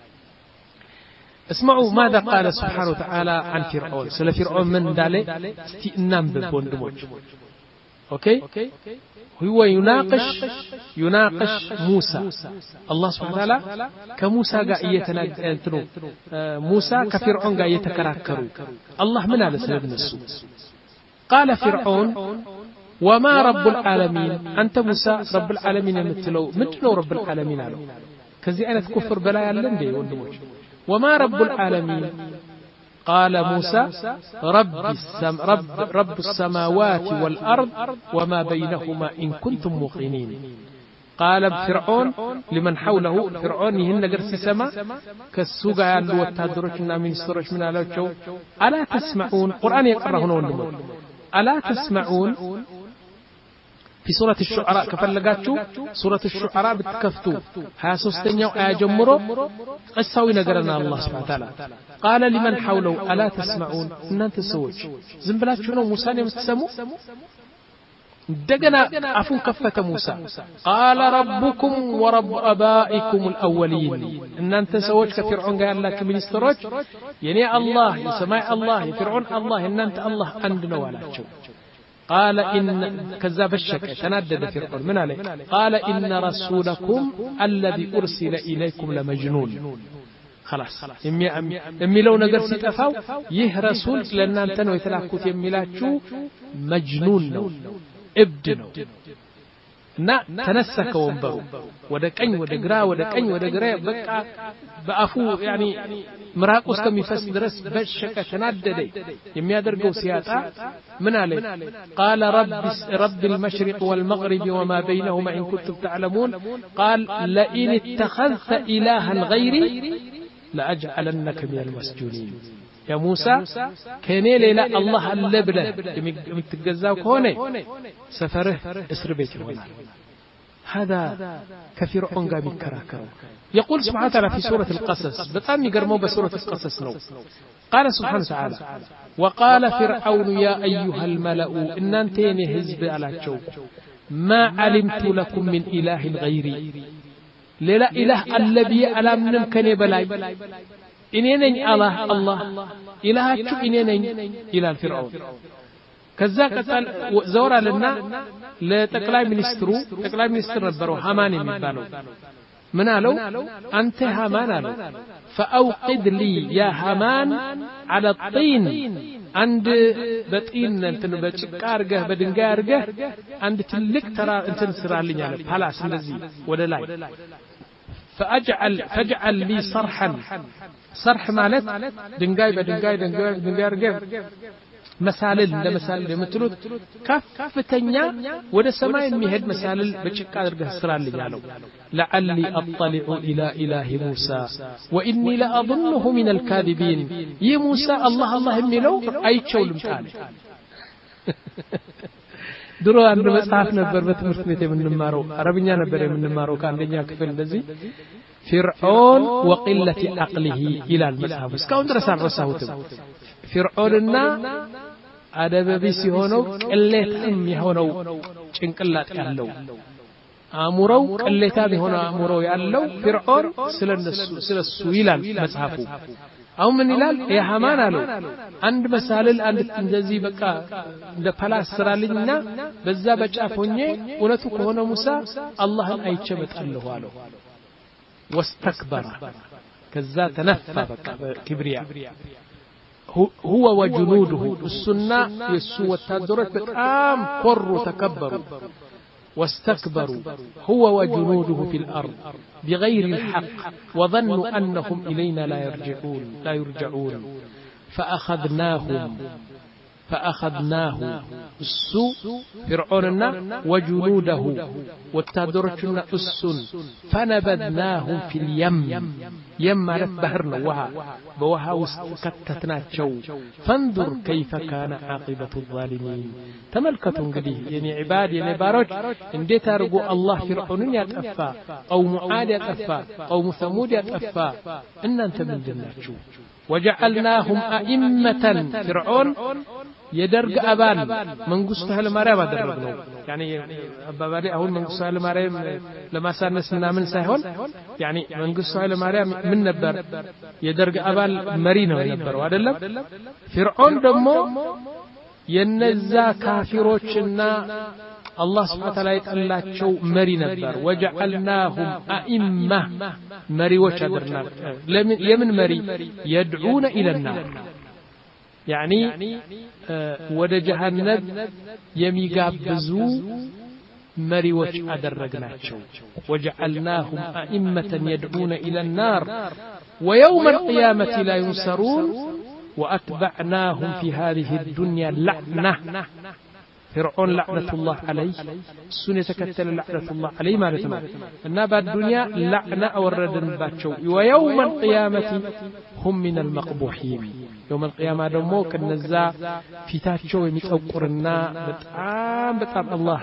اسمعوا ماذا قال سبحانه وتعالى عن فرعون سلا فرعون من دالي استئنام ببوندموج اوكي هو يناقش يناقش موسى الله سبحانه وتعالى كموسى قا يتناقشوا موسى كفرعون قا يتكراكروا الله من هذا سبب السوء قال فرعون وما رب العالمين أنت موسى رب العالمين مثلو مثلو رب العالمين قالوا كذي أنا تكفر بلا يعلم دي وندموج وما رب العالمين قال موسى رب, السم رب, رب السماوات والأرض وما بينهما إن كنتم موقنين قال فرعون لمن حوله فرعون يهن قرس سما كالسوق يالو والتادرشنا من سرش من على الجو ألا تسمعون قرآن يقرأون ونمون ألا تسمعون في سورة الشعراء كفلقاتشو سورة الشعراء بتكفتو هاسوستنيو آجمرو قساوي نقرنا الله سبحانه وتعالى قال لمن حوله ألا تسمعون إن أنت سوج زنبلاتشو نو موسى نمتسمو دقنا عفوا كفة موسى قال ربكم ورب أبائكم الأولين إن أنت سوج كفرعون قال لك من استروج يعني الله يسمع الله فرعون الله إن أنت الله عندنا ولا تشوج قال إن كذاب الشك تندد فرعون من عليه قال إن رسولكم الذي أرسل إليكم لمجنون خلاص يمي يمي لو نجر سيتفاو يه رسول لأن أنت نو يتلاقوت يمي لاتشو مجنون نو ابدنو نا تنسك وانبرو ودكين ودقرا ودكين ودقرا بقى بأفو يعني مراقوس كم يفس درس بشكة تناددي يمي أدرقو سياتا من عليه قال رب, رب المشرق والمغرب وما بينهما إن كنتم تعلمون قال لئن اتخذت إلها غيري لأجعلنك من المسجونين يا موسى كيني ليلا الله اللبلة متجزاو كوني سفره اسر بيت هنا هذا كفرعون قام يكراكر يقول سبحانه وتعالى في سورة القصص بطام يقرموا بسورة القصص نو قال سبحانه وتعالى وقال فرعون يا أيها الملأ إن أنتين هزب على جو ما علمت لكم من إله غيري ليلا إله الذي ألا منم كني بلاي إنيني الله الله إلهاتشو إنيني إلى الفرعون كذا قتل زورا لنا لتقلاي منسترو تقلاي منستر نبرو هامان يمبالو من قالوا أنت هامان قالوا فأوقد لي يا هامان على الطين عند بطين انتن بچقارغه بدنگارغه عند تلك ترى انتن سرالኝ አለ ፓላስ እንደዚህ ወደ ላይ فأجعل فاجعل لي صرحا صرح مالت دنگاي بدنگاي دنگاي دنگاي አርገህ መሳልል እንደ መሳልል የምትሉት ከፍተኛ ወደ ሰማይ የሚሄድ መሳልል በጭቃ አድርገህ ስራልኝ አለው لعلي اطلع الى اله موسى واني لاظنه من الكاذبين يا موسى الله الله የሚለው አይቸው ልምጣል ድሮ አንድ መጽሐፍ ነበር በትምህርት ቤት የምንማረው አረብኛ ነበር የምንማረው ከአንደኛ ክፍል እንደዚህ فرعون وقلة عقله إلى المذهب እስካሁን ድረስ አልረሳሁትም فرعونና አደበቢስ የሆነው ቅሌታም የሆነው ጭንቅላት ያለው አሙረው ቅሌታም የሆነው አሙረው ያለው فرعون ስለነሱ ስለሱ ይላል መጽሐፉ አሁን ምን ይላል የሃማን አለው አንድ መሳልል አንድ እንደዚህ በቃ እንደ ፓላስ ስራልኝና በዛ በጫፍ ሆኜ እውነቱ ከሆነ ሙሳ አላህን አይቼ መጣለሁ አለው واستكبر كذا تنفى بقى كبرياء هو وجنوده السنة يسوى التدرج بقام قروا تكبروا واستكبروا هو وجنوده في الأرض بغير الحق وظنوا أنهم إلينا لا يرجعون لا يرجعون فأخذناهم فأخذناه السوء فرعوننا وجنوده والتادرتنا السن فنبذناهم في اليم يم مالت بحرنا وها بوها وسكتتنا شو فانظر كيف كان عاقبة الظالمين تملكتهم قديه يعني عباد يعني باروج اندي تارقوا الله فرعون يتأفى قوم عاد يتأفى قوم ثمود يتأفى إن أنت من دنيا وجعلناهم أئمة فرعون يدرج أبان من قصتها لمريم أدرجناه يعني أبابالي أقول من قصتها لمريم لما صار نسمنا من سهول يعني من قصتها لمريم من نبر يدرج أبان مرينا ونبر وعدلم فرعون دمو ينزا كافروچنا الله سبحانه وتعالى يطلعቸው መሪ ነበር وجعلناهم أئمة መሪዎች አደረግና ለምን የምን መሪ يدعون إلى النار يعني ወደ جهنم የሚጋብዙ መሪዎች አደረግናቸው وجعلناهم أئمة يدعون إلى النار ويوم القيامة لا ينصرون وأتبعناهم في هذه الدنيا لعنة فرعون لعنة الله عليه سنة كتل لعنة الله عليه مالتنا النبى الدنيا لعنة أوردن باتشو ويوم القيامة هم من المقبوحين يوم القيامة دمو كالنزا في تاتشو يمتوقرنا بتعام بتعام الله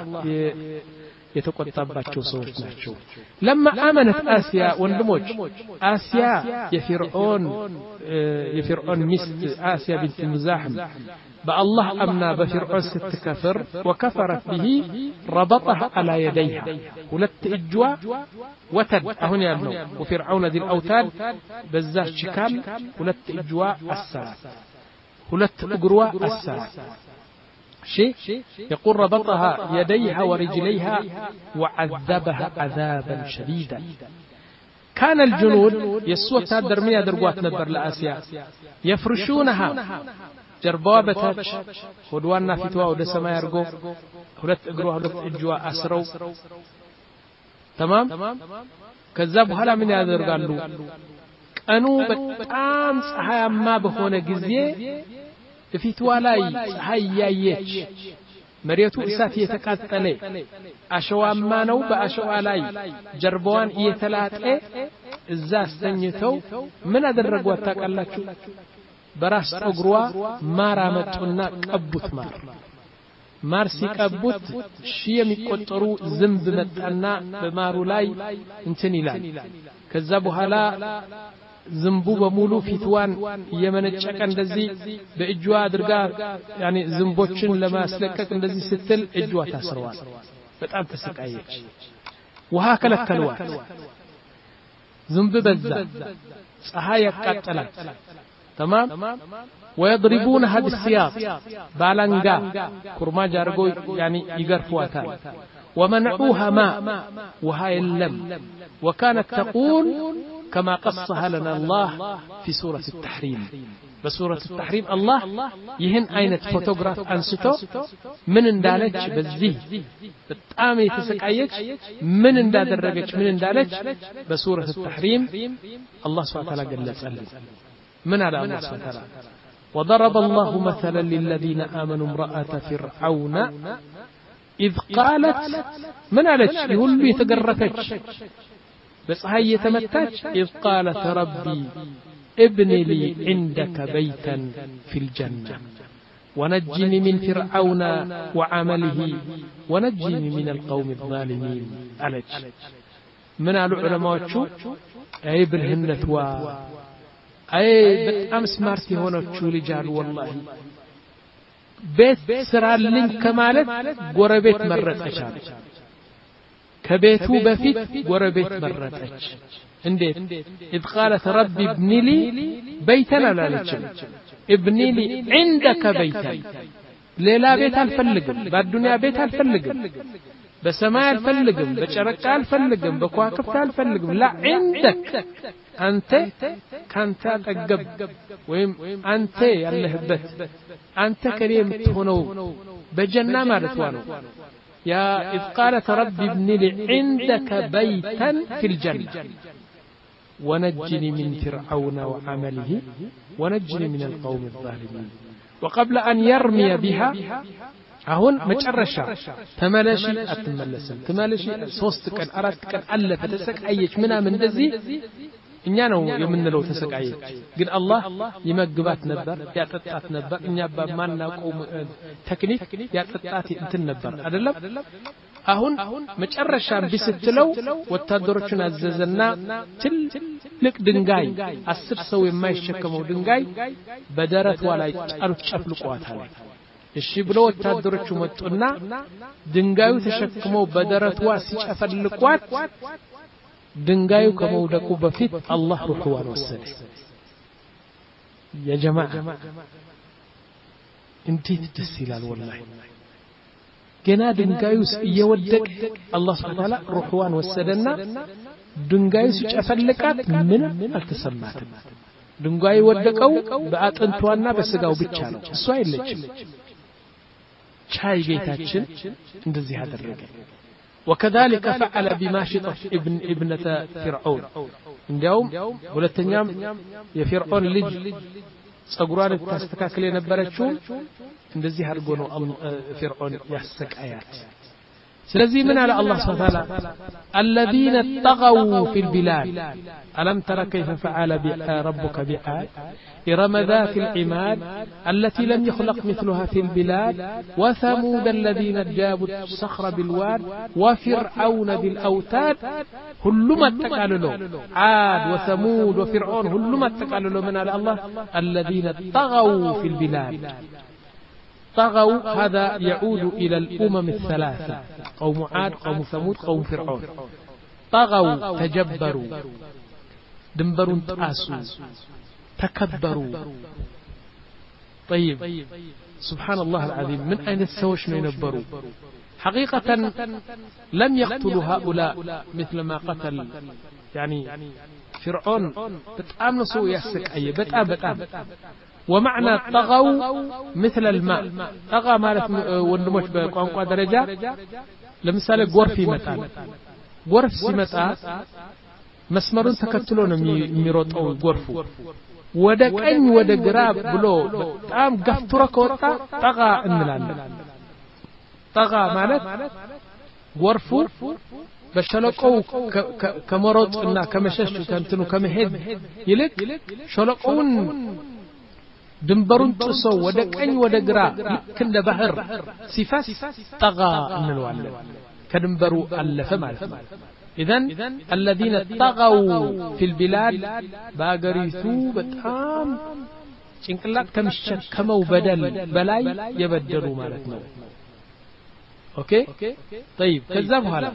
يتقطباتشو صوتناتشو لما آمنت آسيا وندموج آسيا يفرعون يفرعون مست آسيا بنت مزاحم بالله أمنا بفرعون ستكفر وكفرت به ربطها على يديها ولت إجوا وتد أهن يبنو وفرعون ذي الأوتاد بزاش شكال ولت إجوا الساعة ولت أقروا الساعة شيء يقول ربطها يديها ورجليها وعذبها عذابا شديدا كان الجنود يسوى تادر من يدرقوات نبر لآسيا يفرشونها جربابتاش ودوانا فتوى ودى سما يرقو ولت اقروها ولت اجواء أسرو تمام كذاب هلا من يدرقالو أنو بتعام صحيا ما بخونا قزيه فتوى لاي صحيا ييش مريتو إسات يتقاتلي أشوا ما نو بأشوا لاي جربوان يتلاتي إزاس تنيتو من أدرقوا تاكالاتشو براس أقروا مارا متونا قبوت مار مار سيقبوت شيء ميقطرو زنب متنا بمارو لاي انتني لاي كذابو هلا زنبو بمولو فتوان يمنچك اندزي بأجوا درقا يعني زنبوچن لما سلكك اندزي ستل اجوا تاسروال بتعب تسقايج وهكذا كلوات زنب بزا صحا يقاتلات تمام ويضربون هذا السياط بالانغا كرما جارغو يعني يغرفواتال ومنعوها ماء وهاي اللم وكانت تقول كما قصها لنا الله في سورة التحريم بسورة التحريم الله يهن أين فوتوغراف أنستو من اندالج بزيه بتآمي تسكايج من اندادرجج من اندالج بسورة التحريم الله سبحانه وتعالى قال لسألي من على الله سبحانه وتعالى وضرب الله مثلا للذين آمنوا امرأة فرعون إذ قالت من عليك يقول لي تقرفتك بس هاي يتمتج إذ قالت ربي ابني لي عندك بيتا في الجنة ونجني من فرعون وعمله ونجني من القوم الظالمين عليك من العلماء شو أي بالهنة و أي بتأم سمارتي هنا شو لجال والله بيت سرال لين كمالت قربت مرت أشار كبيتو بفيت قربت مرت أش انديت إذ قالت ربي ابني لي بيتنا لا لتشم ابني لي عندك بيتا ليلا بيت الفلقم بالدنيا بيت الفلقم بسماء الفلقم بشركة الفلقم بكواكب الفلقم لا عندك أنت كانت أقب ويم أنت الله بت أنت كريم تهونو بجنة ما رتوانو يا إذ قالت ربي ابن لي عندك بيتا في الجنة ونجني من فرعون وعمله ونجني من القوم الظالمين وقبل أن يرمي بها አሁን መጨረሻ ተመለሺ አትመለስም ተመለሺ ሶስት ቀን አራት ቀን አለፈ ተሰቃየች ምናምን እንደዚህ እኛ ነው የምንለው ተሰቃየች ግን አላህ ይመግባት ነበር ያጠጣት ነበር እኛ በማናውቀው ቴክኒክ ያጠጣት እንትን ነበር አይደለም አሁን መጨረሻ ቢስትለው ወታደሮቹን አዘዘና ትልቅ ድንጋይ አስር ሰው የማይሸከመው ድንጋይ በደረቷ ላይ ጫሉት ጨፍልቋታል እሺ ብሎ ወታደሮቹ መጡና ድንጋዩ ተሸክመው በደረቷ ሲጨፈልቋት ድንጋዩ ከመውደቁ በፊት አላህ ሩህዋን ወሰደ ያ ጀማዓ እንዴት ደስ ይላል ወላሂ ገና ድንጋዩ እየወደቀ አላህ Subhanahu Wa Ta'ala ሩህዋን ወሰደና ድንጋዩ ሲጨፈልቃት ምንም አልተሰማትም ድንጋዩ ወደቀው በአጥንቷና በስጋው ብቻ ነው እሷ አይለችም ቻይ ጌታችን እንደዚህ አደረገ وكذلك فعل بماشطة ابن ابنة فرعون እንዲያውም ሁለተኛም የፊርዖን ልጅ ጸጉሯን ተስተካክለ የነበረችው እንደዚህ አድርጎ ነው ፊርዖን ያሰቃያት ስለዚህ ምን አለ አላህ Subhanahu Wa Ta'ala الذين طغوا في البلاد ألم تر كيف فعل ربك بعاد إرم ذات العماد التي لم يخلق مثلها في البلاد وثمود الذين جابوا الصخر بالواد وفرعون ذي الأوتاد كلما اتقالوا عاد وثمود وفرعون كلما اتقالوا من الله الذين طغوا في البلاد طغوا هذا يعود إلى الأمم الثلاثة قوم عاد قوم ثمود قوم فرعون طغوا تجبروا دنبروا تقاسوا تكبروا طيب سبحان الله العظيم من أين السوش ينبروا حقيقة لم يقتلوا هؤلاء مثل ما قتل يعني فرعون بتأمنسوا يحسك أي بتأم بتأم ومعنى طغوا مثل الماء طغى مالت وندموش بقوانقوا درجة لمثال غرف يمتال غرف سيمتا መስመሩን ተከትሎ ነው የሚሮጠው ጎርፉ ወደ ቀኝ ወደ ግራ ብሎ በጣም ገፍትሮ ከወጣ ጠጋ እንላለን ጠጋ ማለት ጎርፉ በሸለቆው ከመሮጥና ከመሸሽ ከእንትኑ ከመሄድ ይልቅ ሸለቆውን ድንበሩን ጥሶ ወደ ቀኝ ወደ ግራ ልክ እንደ ባህር ሲፈስ ጠጋ እንለዋለን ከድንበሩ አለፈ ማለት ነው إذن الذين طغوا في البلاد باغريثو بتام ጭንቅላት ከመሸከመው በደል በላይ የበደሉ ማለት ነው ኦኬ طيب ከዛ በኋላ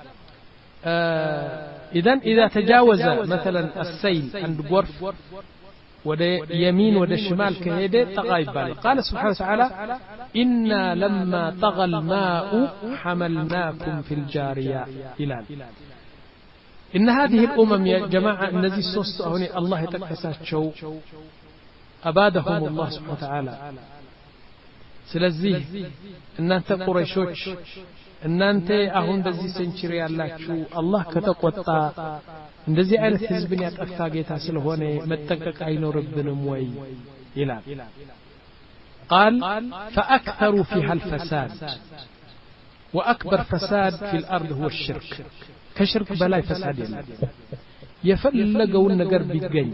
إذن إذا تجاوز مثلا السيل عند غرف وده يمين وده شمال كهيده طغى يبال قال سبحانه وتعالى إنا لما طغى الماء حملناكم في الجارية إلى إن هذه الأمم يا جماعة الذي صوص هنا الله يتكسات شو أبادهم الله سبحانه وتعالى سلزي إن أنت قريشوش إن أنت أهون بزي سنشري الله شو الله كتقوطا እንደዚህ አይነት ህዝብን ያጠፋ ጌታ ስለሆነ መጠንቀቅ አይኖርብንም ወይ ይላል قال فأكثروا فيها الفساد وأكبر فساد في الأرض هو الشرك كشرك بلاي فساد يلا يفلقون نجر بيجين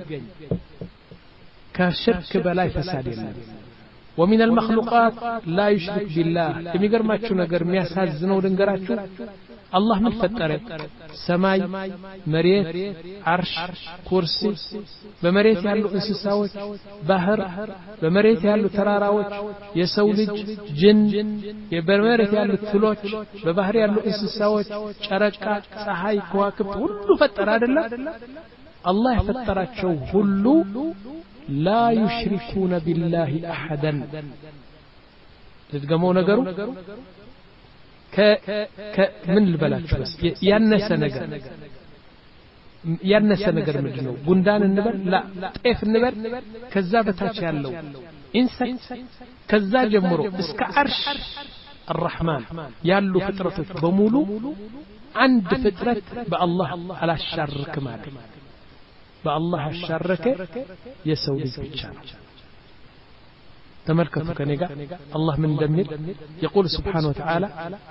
كشرك بلاي فساد يلا ومن المخلوقات لا يشرك بالله يميقر ما تشو نجر مياساز زنو دنقراتشو الله من فتره سماي مريت عرش كرسي بمريت يالو انسساوች ባህር በመሬት ያሉ ተራራዎች የሰው ልጅ ጅን በመሬት ያሉ ትሎች በባህር ያሉ እንስሳዎች ጨረቃ ፀሐይ ከዋክብት ሁሉ ፈጠረ አይደለ الله የፈጠራቸው ሁሉ لا يشركون بالله احدا ለድገመው ነገሩ ك ك من البلاش بس يانس نجر يانس نجر مدنو بندان النبر لا طيف النبر كذا بتاش يالو انسك كذا جمرو اسك عرش الرحمن يالو فطرتك بمولو عند فطرت بالله على الشرك مالك بالله الشرك يسوي بيتشان تملكتوا كنيغا الله من دمر يقول سبحانه وتعالى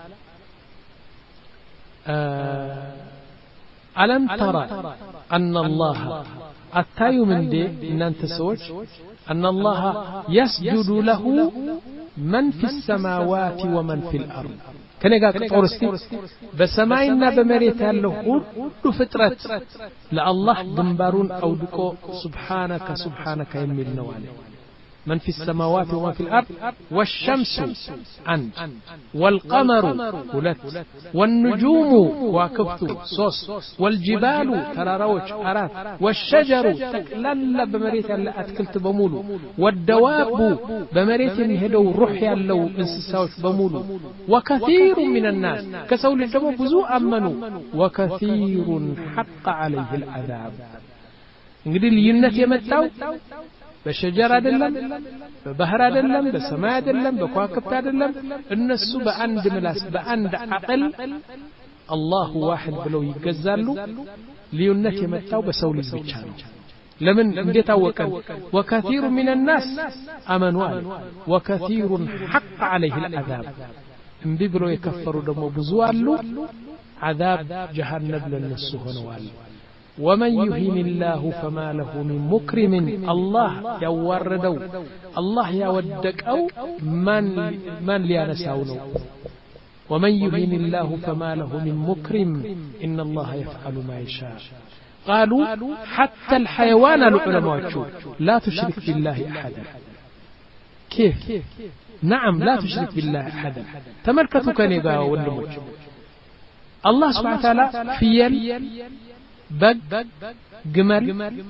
آه ألم ترى أن الله أتايو من دي إن أنت سوج أن الله يسجد له من في السماوات ومن في الأرض كنيغا قطورستي بسماينا بمريت ያለው ሁሉ ፍጥረት ለአላህ ግንባሩን አውድቆ سبحانك سبحانك የሚል ነው አለ من في السماوات وما في الأرض والشمس عند والقمر ولت والنجوم واكبت صوص والجبال تراروج أرات والشجر تقلل بمريت اللي أتكلت بمولو والدواب بمريت هدو روحي اللو انسساوش بمولو وكثير من الناس كسول الجمع بزو أمنوا وكثير حق عليه العذاب እንግዲህ ልዩነት የመጣው በሸጀር አይደለም በባህር አይደለም በሰማይ አይደለም በኳክብት አይደለም እነሱ በአንድ ምላስ በአንድ አቅል አላሁ ዋሂድ ብለው ይገዛሉ ልዩነት የመጣው በሰው ልጅ ብቻ ነው ለምን እንዴት አወቀን ወከثير من الناس امنوا وكثير حق عليه العذاب እንቢ ብለው የከፈሩ ደግሞ ብዙ አሉ عذاب جهنم ለነሱ ሆነዋል ومن يهين الله فما له من مكرم الله يوردو الله يودكو من من لينساونه ومن يهين الله فما له من مكرم إن الله يفعل ما يشاء قالوا حتى الحيوان العلماء لا تشرك بالله أحدا كيف نعم لا تشرك بالله أحدا تملكتك نيغا والنموج الله سبحانه وتعالى فيل بق جمل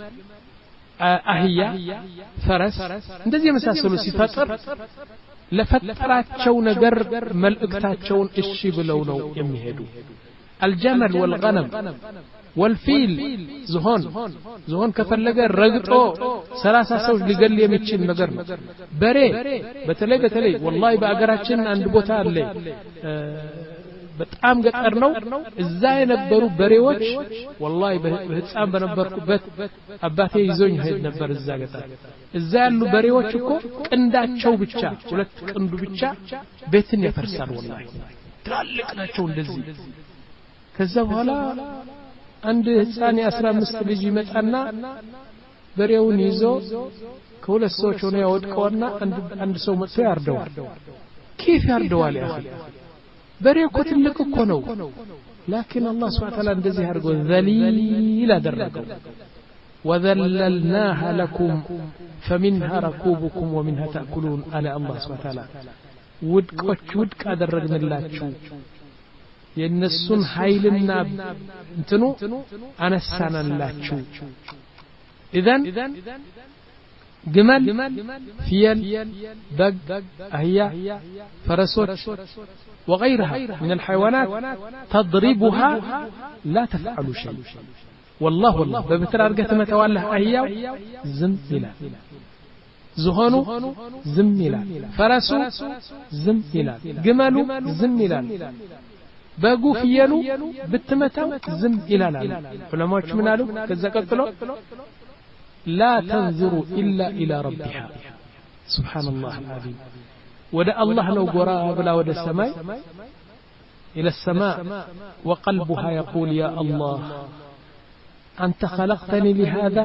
أهيا فرس እንደዚህ የመሳሰሉ ሲፈጥር ለፈጠራቸው ነገር መልእክታቸውን እሺ ብለው ነው የሚሄዱ الجمل والغنم والفيل زهون زهون ከፈለገ ረግጦ ሰላሳ ሰው ሊገል የሚችል ነገር ነው በሬ በተለይ በተለይ والله በአገራችን አንድ ቦታ አለ በጣም ገጠር ነው እዛ የነበሩ በሬዎች والله በህፃን በነበርኩበት አባቴ ይዞኝ ሄድ ነበር እዛ ገጠር እዛ ያሉ በሬዎች እኮ ቅንዳቸው ብቻ ሁለት ቅንዱ ብቻ ቤትን ያፈርሳል والله ትላልቅ ናቸው እንደዚህ ከዛ በኋላ አንድ ህፃን የአስራ አምስት ልጅ ይመጣና በሬውን ይዞ ከሁለት ሰዎች ሆነ ያወድቀውና አንድ አንድ ሰው መጥቶ ያርደዋል كيف ያርደዋል يا اخي بريء كتل لك كنو لكن الله سبحانه وتعالى اندزي هرقو ذليل درقو وذللناها لكم فمنها ركوبكم ومنها تأكلون على الله سبحانه وتعالى ودك ودك أدرقنا اللاتشو ينسون حيلنا انتنو أنا السنة اللاتشو إذن جمل فيل بق أهيا فرسوت وغيرها من الحيوانات تضربها لا تفعل شيء والله والله ببتر أرقة ما تولى أهيا زم إلى زهانو زم إلى فرسو زم إلى جمالو زم إلى بقو فيلو بتمتو زم إلى لا فلما شمنالو كذا قتلو لا تنظر إلا إلى ربها سبحان الله العظيم ودى الله لو قراب لا ودى السماء إلى السماء وقلبها يقول يا الله أنت خلقتني لهذا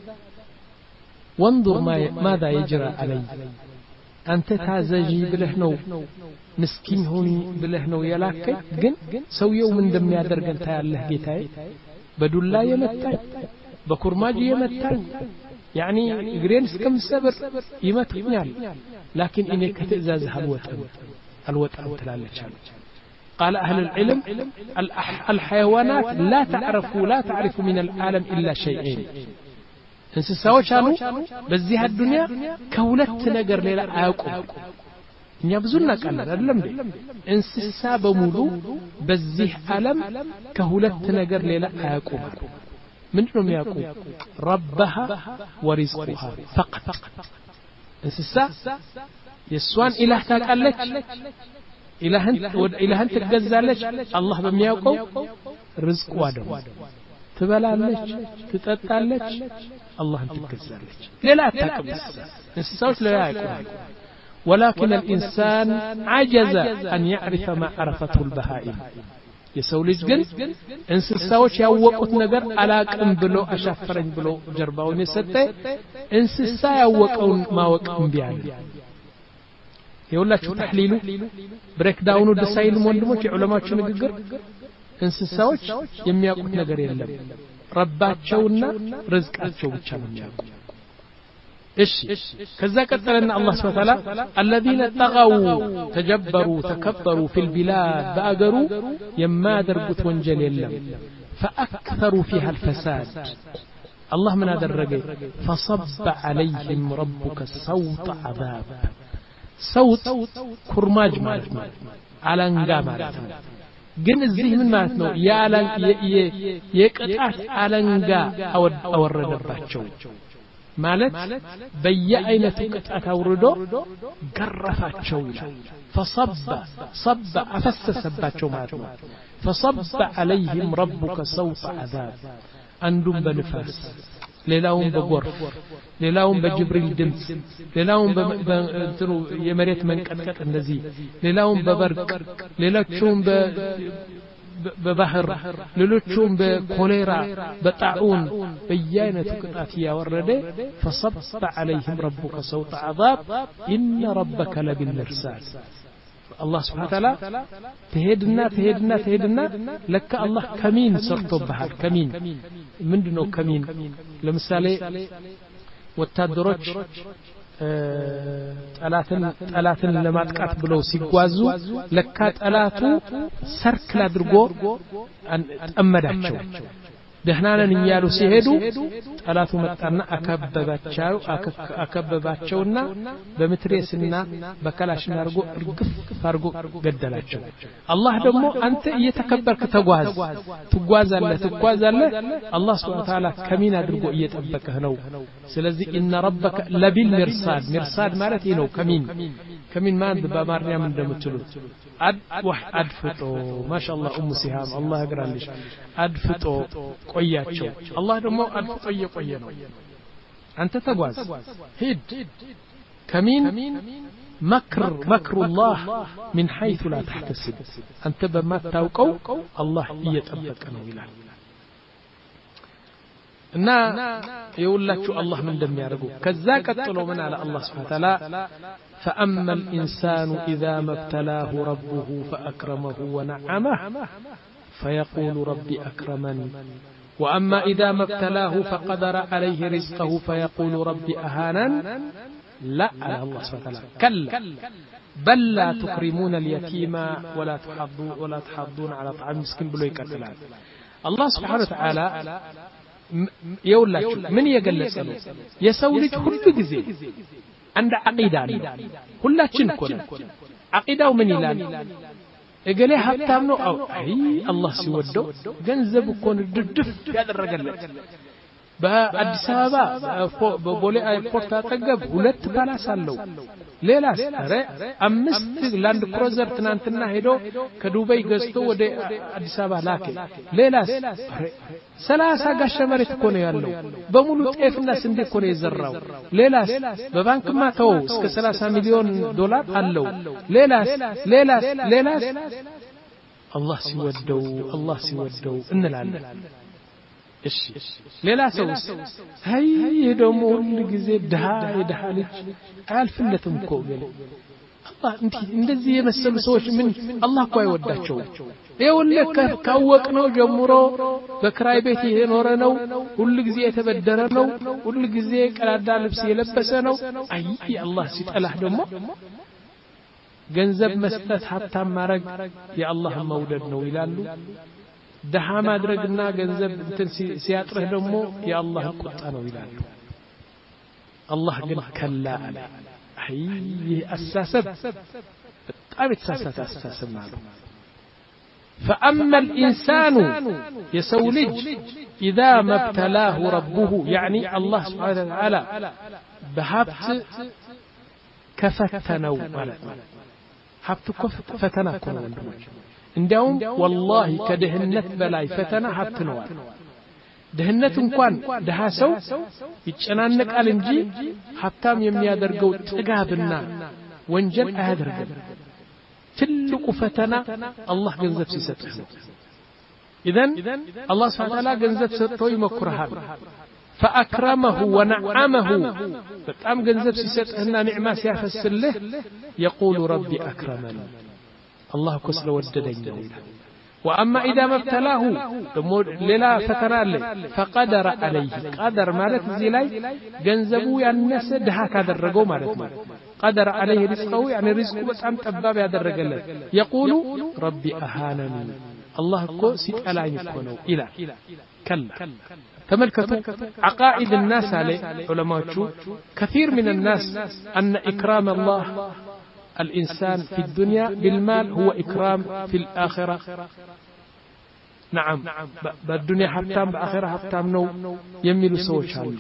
وانظر ما ماذا يجرى علي أنت تازجي بلهنو مسكين هوني بلهنو يلاك جن سويو من دم يادر قلتها الله جيتاي بدو لا يمتاي بكرماجي يمتاي يعني غرين كم سبر يمتقنيال لكن إني كتئزاز هالوطن الوطن تلالك قال أهل العلم الحيوانات لا تعرف لا تعرف من العالم إلا شيئين እንስሳዎች አሉ በዚህ አዱንያ ከሁለት ነገር ሌላ አያውቁም እኛ ብዙ እናውቃለን አይደለም እንዴ እንስሳ በሙሉ በዚህ ዓለም ከሁለት ነገር ሌላ አያውቁም ምንድነው የሚያውቁ ረበሃ ወሪዝቁሃ فقط እንስሳ የሷን ኢላህ ታውቃለች ኢላህን ኢላህን ትገዛለች አላህ በሚያውቀው ርዝቁ አደም ትበላለች ትጠጣለች አላህን ትገዛለች ሌላ አታውቅም እንስሳዎች ሌላ አያውቁም ولكن الإنسان عجز أن يعرف ما عرفته البهائم የሰው ልጅ ግን እንስሳዎች ያወቁት ነገር አላቅም ብሎ አሻፈረኝ ብሎ ጀርባውን የሰጠ እንስሳ ያወቀውን ማወቅ እምቢ አለ የሁላችሁ ተህሊሉ ብሬክ ዳውኑ ደሳይል ወንድሞች የዑለማዎች ንግግር እንስሳዎች የሚያውቁት ነገር የለም ረባቸውና ርዝቃቸው ብቻ ነው የሚያውቁ እሺ ከዛ ቀጠለና አላህ Subhanahu Wa Ta'ala الذين طغوا تجبروا تكبروا في البلاد باغرو የማያደርጉት ወንጀል የለም فاكثروا فيها الفساد الله من አደረገ فصب عليهم ربك صوت عذاب صوت ኩርማጅ ማለት ነው አለንጋ ማለት ነው ግን እዚህ ምን ማለት ነው ያለን የቅጣት አለንጋ አወረደባቸው ማለት በየአይነቱ ቅጣት አውርዶ ገረፋቸው ይላል فصب صب አፈሰሰባቸው ማለት ነው فصب عليهم ربك صوت عذاب አንዱም በንፋስ ሌላውም በጎርፍ ሌላውም በጅብሪል ድምጽ ሌላውም በእንትኑ የመሬት መንቀጥቀጥ እንደዚህ ሌላውም በበርቅ ሌሎቹም በ በባህር ሌሎቹም በኮሌራ በጣዑን በየአይነቱ ቅጣት ያወረደ فصب عليهم ربك صوت عذاب إن ربك لبالمرصاد الله سبحانه وتعالى تهدنا تهدنا تهدنا لك الله كمين صرته بحر كمين ምንድነው ከሚን ለምሳሌ ወታደሮች ጠላትን ጠላትን ለማጥቃት ብለው ሲጓዙ ለካ ጠላቱ ሰርክል አድርጎ ጠመዳቸው ደህናነን እያሉ ሲሄዱ ጠላቱ መጣና አከበባቸው አከበባቸውና በመትረየስና በከላሽና አርጎ እርግፍ አርጎ ገደላቸው አላህ ደግሞ አንተ እየተከበርክ ተጓዝ ትጓዛለህ ትጓዛለህ አላህ Subhanahu Wa Ta'ala ከሚን አድርጎ እየጠበቀህ ነው ስለዚህ ኢነ ረበከ ለቢል ሚርሳድ ሚርሳድ ማለት ይሄ ነው ከሚን ከሚን ማለት በአማርኛም እንደምትሉት አድ ወህ አድፍጦ ማሻአላህ ኡሙ ሲሃም አላህ ያግራልሽ አድፍጦ ቆያቸው አላህ ደግሞ አድፍጦ እየቆየ ነው አንተ ተጓዝ ሂድ ከሚን مكر مكر الله من حيث لا تحتسب أنت بما تاوقو الله يتبقى ነው ይላል እና ይውላችሁ አላህ ምን እንደሚያደርጉ ከዛ ቀጥሎ ምን አለ አላህ Subhanahu Wa Ta'ala فأما الإنسان إذا ما ابتلاه ربه فأكرمه ونعمه فيقول ربي أكرمن وأما إذا ما ابتلاه فقدر عليه رزقه فيقول ربي أهانن لا على الله سبحانه وتعالى كلا بل لا تكرمون اليتيم ولا تحضون ولا تحضون على طعام مسكين بلو يقتلال الله سبحانه وتعالى يقوللاችሁ ምን የገለጸ ነው የሰው ልጅ ሁሉ ጊዜ አንድ አቂዳ አለ ሁላችን እኮ ነው አቂዳው ምን ይላል እገሌ ሀብታም ነው አው አይ አላህ ሲወደው ገንዘብ እኮ ድድፍ ያደረገለት በአዲስ አበባ በቦሌ ኤርፖርት አጠገብ ሁለት ፓላስ አለው ሌላስ አረ አምስት ላንድ ክሩዘር ትናንትና ሄዶ ከዱባይ ገዝቶ ወደ አዲስ አበባ ላከ ሌላስ ሰላሳ ጋሻ መሬት እኮ ነው ያለው በሙሉ ጤፍና ስንዴ እኮ ነው የዘራው ሌላስ በባንክማ ተው እስከ ሰላሳ ሚሊዮን ዶላር አለው ሌላስ ሌላስ ሌላስ አላህ ሲወደው አላህ ሲወደው እንላለን እሺ ሌላ ሰው አይ ደሞ ሁሉ ጊዜ ድሃ የድሃ ልጅ አልፍለትም እኮ ገለ አላህ እንደዚህ የመሰሉ ሰዎች ምን አላህ እኮ አይወዳቸው ይኸውልህ ካወቅነው ጀምሮ በክራይ ቤት የኖረ ነው ሁሉ ጊዜ የተበደረ ነው ሁሉ ጊዜ ቀላዳ ልብስ የለበሰ ነው አይ አላህ ሲጠላህ ደግሞ ገንዘብ መስጠት ሀብታም ማድረግ የአላህ መውደድ ነው ይላሉ ደሃ ማድረግና ገንዘብ እንትን ሲያጥርህ ደግሞ የአላህ ቁጣ ነው ይላሉ አላህ ግን ከላ አለ አይ አሳሰብ በጣም የተሳሳተ አስተሳሰብ ነው فأما الإنسان يسولج إذا ما ابتلاه ربه يعني الله سبحانه وتعالى بهبت كفتنو هبت كفتنا كنا እንዲያውም والله ከድህነት በላይ ፈተና ሀብት ነው ድህነት እንኳን ደሃ ሰው ይጨናነቃል እንጂ ሀብታም የሚያደርገው ጥጋብና ወንጀል አያደርግም ትልቁ ፈተና አላህ ገንዘብ ሲሰጥህ إذن الله سبحانه وتعالى ገንዘብ ሰጥቶ ይመክርሃል فأكرمه ونعمه በጣም ገንዘብ ሲሰጥህና ኒዕማ ሲያፈስልህ يقول ربي أكرمني الله እኮ ስለወደደኝ ነው ይላል وأما إذا ما ابتلاه ሌላ ፈተና አለ فقدر عليه قدر ማለት እዚህ ላይ ገንዘቡ ያነሰ ድሃ ካደረገው ማለት ነው قدر عليه رزقه يعني رزقه በጣም ጠባብ ያደረገለት يقول ربي أهانني الله እኮ ሲጠላኝ እኮ ነው ይላል كلا تملكتوا عقائد الناس عليه علماء كثير من الناس أن إكرام الله الإنسان في الدنيا بالمال هو إكرام في الآخرة نعم بالدنيا حتام بآخرة حتام نو يميلوا سوى شالو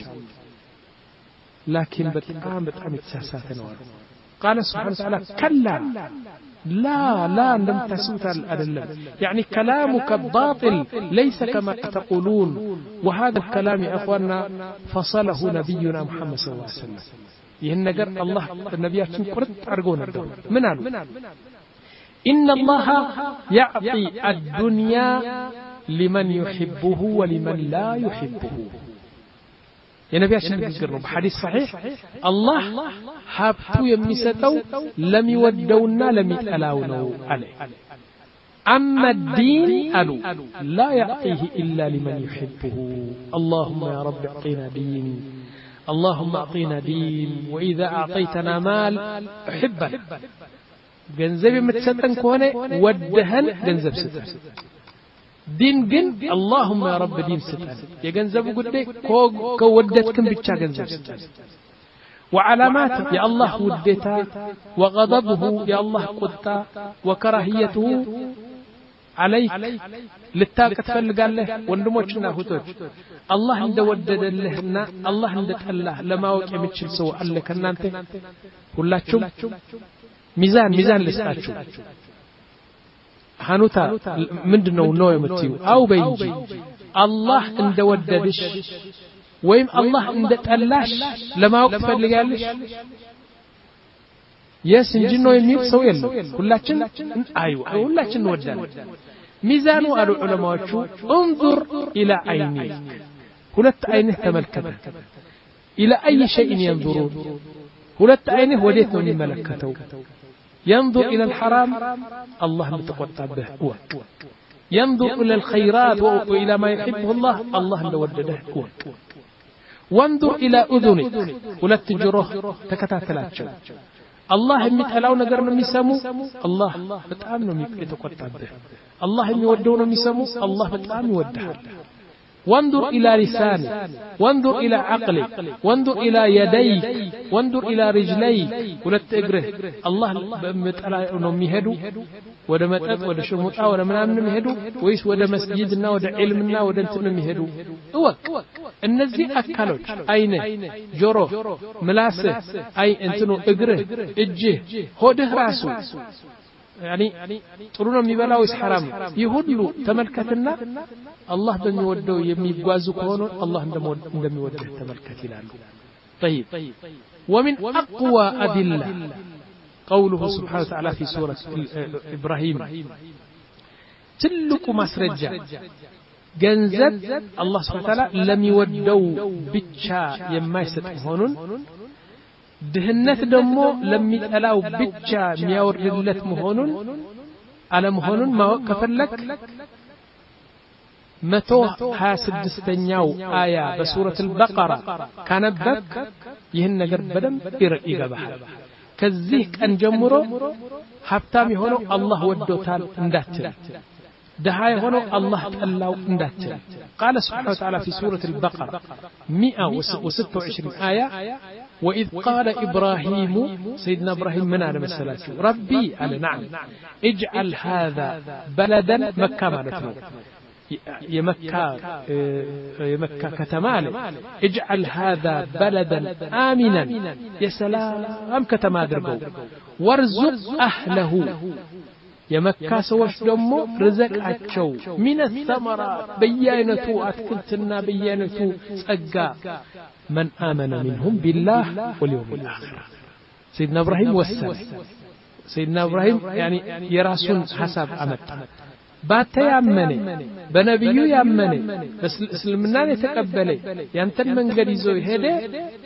لكن بتقام بتقام تساسات نوار قال سبحانه وتعالى كلا لا لا لم تسوت الأدلة يعني كلامك باطل ليس كما تقولون وهذا الكلام يا أخوانا فصله نبينا محمد صلى الله عليه وسلم يهنجر الله النبياتين قرط أرجون الدور من قالوا إن الله يعطي الدنيا لمن يحبه ولمن لا يحبه يا نبي عشان نذكره بحديث صحيح الله حبته يمسته لم يودونا لم يتلاونا عليه أما الدين قالوا لا يعطيه إلا لمن يحبه اللهم يا رب اعطينا دين اللهم اعطينا دين وإذا أعطيتنا مال أحبه ገንዘብ የምትሰጠን ከሆነ ወደህን ገንዘብ ስጠን ዲን ግን اللهم يا رب ዲን ስጠን የገንዘቡ ጉዳይ ከወደድክም ብቻ ገንዘብ ስጠን وعلامات يا الله ودتا وغضبه يا الله قطا وكراهيته عليك لتاك تفلقاله ወንድሞችና እህቶች አላህ እንደወደደልህና አላህ እንደጠላህ ለማወቅ የሚችል ሰው አለ ከናንተ ሁላችሁም ሚዛን ሚዛን ልስጣችሁ ሐኑታ ምንድነው ነው የምትዩ አው በይጂ አላህ እንደወደደሽ ወይም አላህ እንደጠላሽ ለማወቅ ትፈልጋለሽ የስ እንጂ ነው የሚል ሰው የለም ሁላችን አይው ሁላችን እንወዳለን ሚዛኑ አሉ ዑለማዎቹ انظر الى عينيك ሁለት አይንህ ተመልከተ الى اي شيء ينظرون ሁለት አይንህ ወዴት ነው የሚመለከተው ينظر إلى الحرام الله متقطبه أوك ينظر إلى الخيرات وإلى ما يحبه الله الله لودده أوك وانظر إلى أذنك ولا تجره تكتاتلاتشو الله يمتعلون نقرنا ميسامو الله بتآمنوا يتقطبه الله يودون ميسامو الله بتآمن يوده وانظر إلى لسانك وانظر إلى عقلك وانظر إلى يديك وانظر إلى رجليك ولا تجره الله متعلى أنهم يهدوا ولا متأت ولا شموطة ولا منامن يهدوا ويس ولا مسجدنا ولا علمنا ولا انتم يهدوا اوك النزي أكلوش أينه جرو ملاسه أي انتنو اجره اجه هوده راسه يعني ጥሩና የሚበላው حرام ይሁሉ ተመልከትና አላህ በሚወደው የሚጓዙ ከሆነ አላህ እንደሚወደው ተመልከት ይላሉ طيب ومن اقوى ادله قوله سبحانه وتعالى في سوره ابراهيم ትልቁ ማስረጃ ገንዘብ አላህ Subhanahu Wa Ta'ala ለሚወደው ብቻ የማይሰጥ መሆኑን ድህነት ደግሞ ለሚጠላው ብቻ የሚያወርድለት መሆኑን አለመሆኑን ማወቅ ከፈለክ መቶ ሃያ ስድስተኛው አያ በሱረት አልበቀራ ካነበብክ ይህን ነገር በደንብ ይገባሃል ከዚህ ቀን ጀምሮ ሀብታም የሆነው አላህ ወዶታል እንዳትል ደሃ የሆነው አላህ ጠላው እንዳትል قال سبحانه وتعالى في سورة البقرة مئة وستة وعشرين آية وإذ قال إبراهيم سيدنا إبراهيم من على مسألة ربي على نعم اجعل هذا بلدا مكة مالتنا يا مكة يا مكة كتمال اجعل هذا بلدا آمنا يا سلام كتما درجو وارزق أهله يا مكة سوش دمو رزقاتشو من الثمرات بيانتو أتكلتنا بيانتو سقا من آمن منهم بالله واليوم الآخر سيدنا إبراهيم وسن سيدنا إبراهيم يعني يراسون حساب أمت بات يامني بنبيو يامني بس اسلمنا يتقبلي يانتن من قريزو هده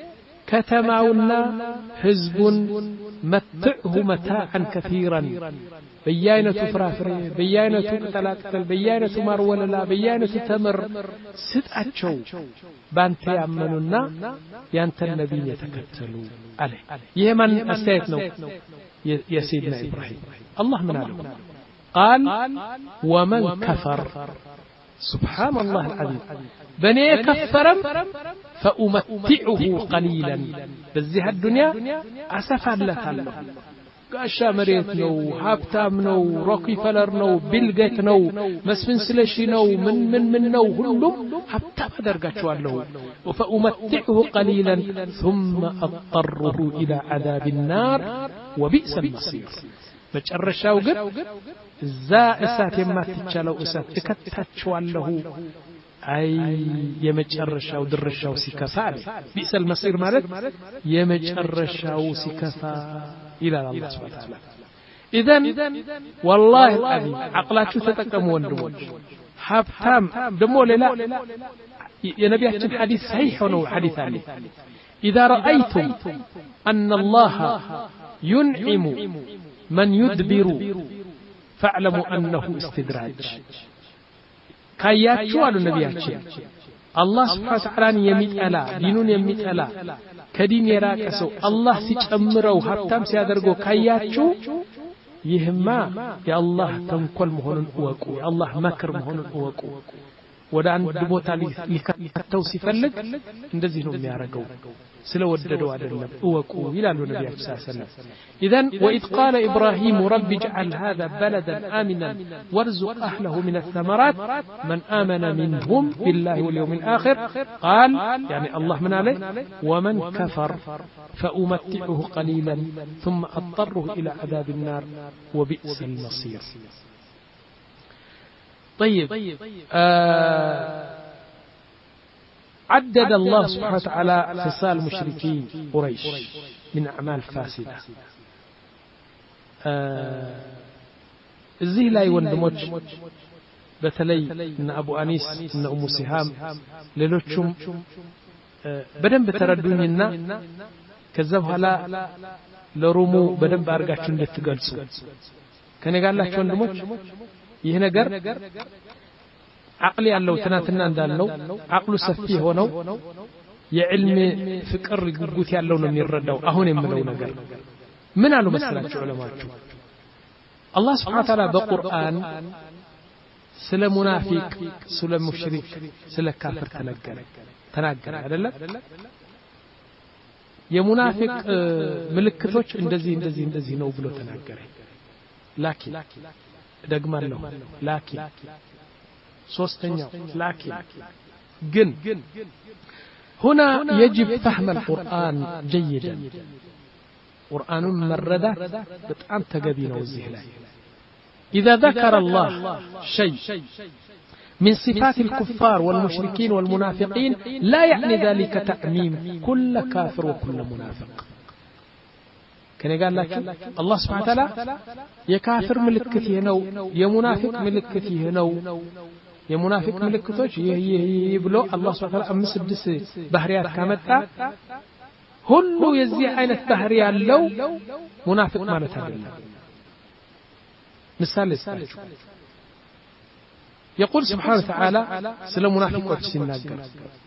كتماونا حزب متعه متاعا كثيرا بيانة فرافري بيانة قتلاقتل بيانة ماروللا بيانة تمر ستأتشو بانت يامننا يانتن نبي يتكتلوا عليه يمن أستيتنا يا سيدنا إبراهيم الله من علم قال ومن كفر سبحان الله العظيم بني كفرم فأمتعه قليلا بزيها الدنيا أسفا لك الله قاشا مريت نو هابتام نو روكي فلر نو بيلغيت نو مسفن سلشي نو من من من نو هلوم هابتام درقاتشو الله فأمتعه قليلا ثم أضطره إلى عذاب النار وبئس المصير مجرشاو قد زا اسات يماتچالو اسات እከታቸዋለሁ አይ የመጨረሻው ድርሻው ሲከፋ ቢሰ المصير ማለት የመጨረሻው ሲከፋ ይላል አላህ Subhanahu Wa Ta'ala اذا والله العظيم عقلاችሁ ተጠቀሙ ወንድሞች ሀብታም ደሞ ሌላ የነቢያችን ሐዲስ صحيح ነው ሐዲስ አለ اذا رايتم ان الله ينعم من يدبر فاعلموا أنه استدراج كاياتشو على النبياتشين الله سبحانه وتعالى يميت ألا دينون يميت ألا كدين يراكسو الله سيجمرو حتى سيادرقو كاياتشو يهما يا الله تنكل مهون أوكو يا الله مكر مهون أوكو ودا عند بوتا لكتو سيفلق اندزي نوم يارقو سلو وددو عدلنا أوكو إلى النبي صلى الله عليه وسلم إذن وإذ قال إبراهيم رب اجعل هذا بلدا آمنا وارزق أهله من الثمرات من آمن منهم بالله واليوم الآخر قال يعني الله من عليه ومن كفر فأمتعه قليلا ثم أضطره إلى عذاب النار وبئس المصير طيب آه عدد الله سبحانه وتعالى خصال مشركين قريش من أعمال فاسدة الزيه لا يوندموج بتلي إن أبو أنيس إن أم سهام للوتشم بدن بتردونينا كذبها لا لرمو بدن بأرجعشون للتجلسوا كان قال لك وندموج يهنجر عقلي الله تناتنا እንዳልነው عقل ሰፊ ሆነው የዕልም ፍቅር ጉጉት ያለው ነው የሚረዳው አሁን የምለው ነገር ምን አሉ መሰላችሁ ዑለማዎቹ አላህ Subhanahu Wa Ta'ala በቁርአን ስለ ሙናፊቅ ስለ ሙሽሪክ ስለ ካፍር ተነገረ ተናገረ አይደለም የሙናፊቅ ምልክቶች እንደዚህ እንደዚህ እንደዚህ ነው ብሎ ተናገረ ላኪን ደግማለሁ ላኪን ሶስተኛው لاكن جن هنا يجب فهم القرآن جيدا قرآن مرده بتأم تجبينه الزهلاء إذا ذكر الله شيء من صفات الكفار والمشركين والمنافقين لا يعني ذلك تعميم كل كافر وكل منافق كان قال لك الله سبحانه وتعالى يا كافر ملكته نو يا منافق ملكته نو የሙናፊቅ ምልክቶች ይሄ ይሄ ብሎ አላህ Subhanahu Wa Ta'ala አምስት ስድስት ባህሪያት ካመጣ ሁሉ የዚህ አይነት ባህሪ ያለው ሙናፊቅ ማለት አይደለም ምሳሌ ስታችሁ يقول سبحانه وتعالى ስለ ሙናፊቆች ሲናገር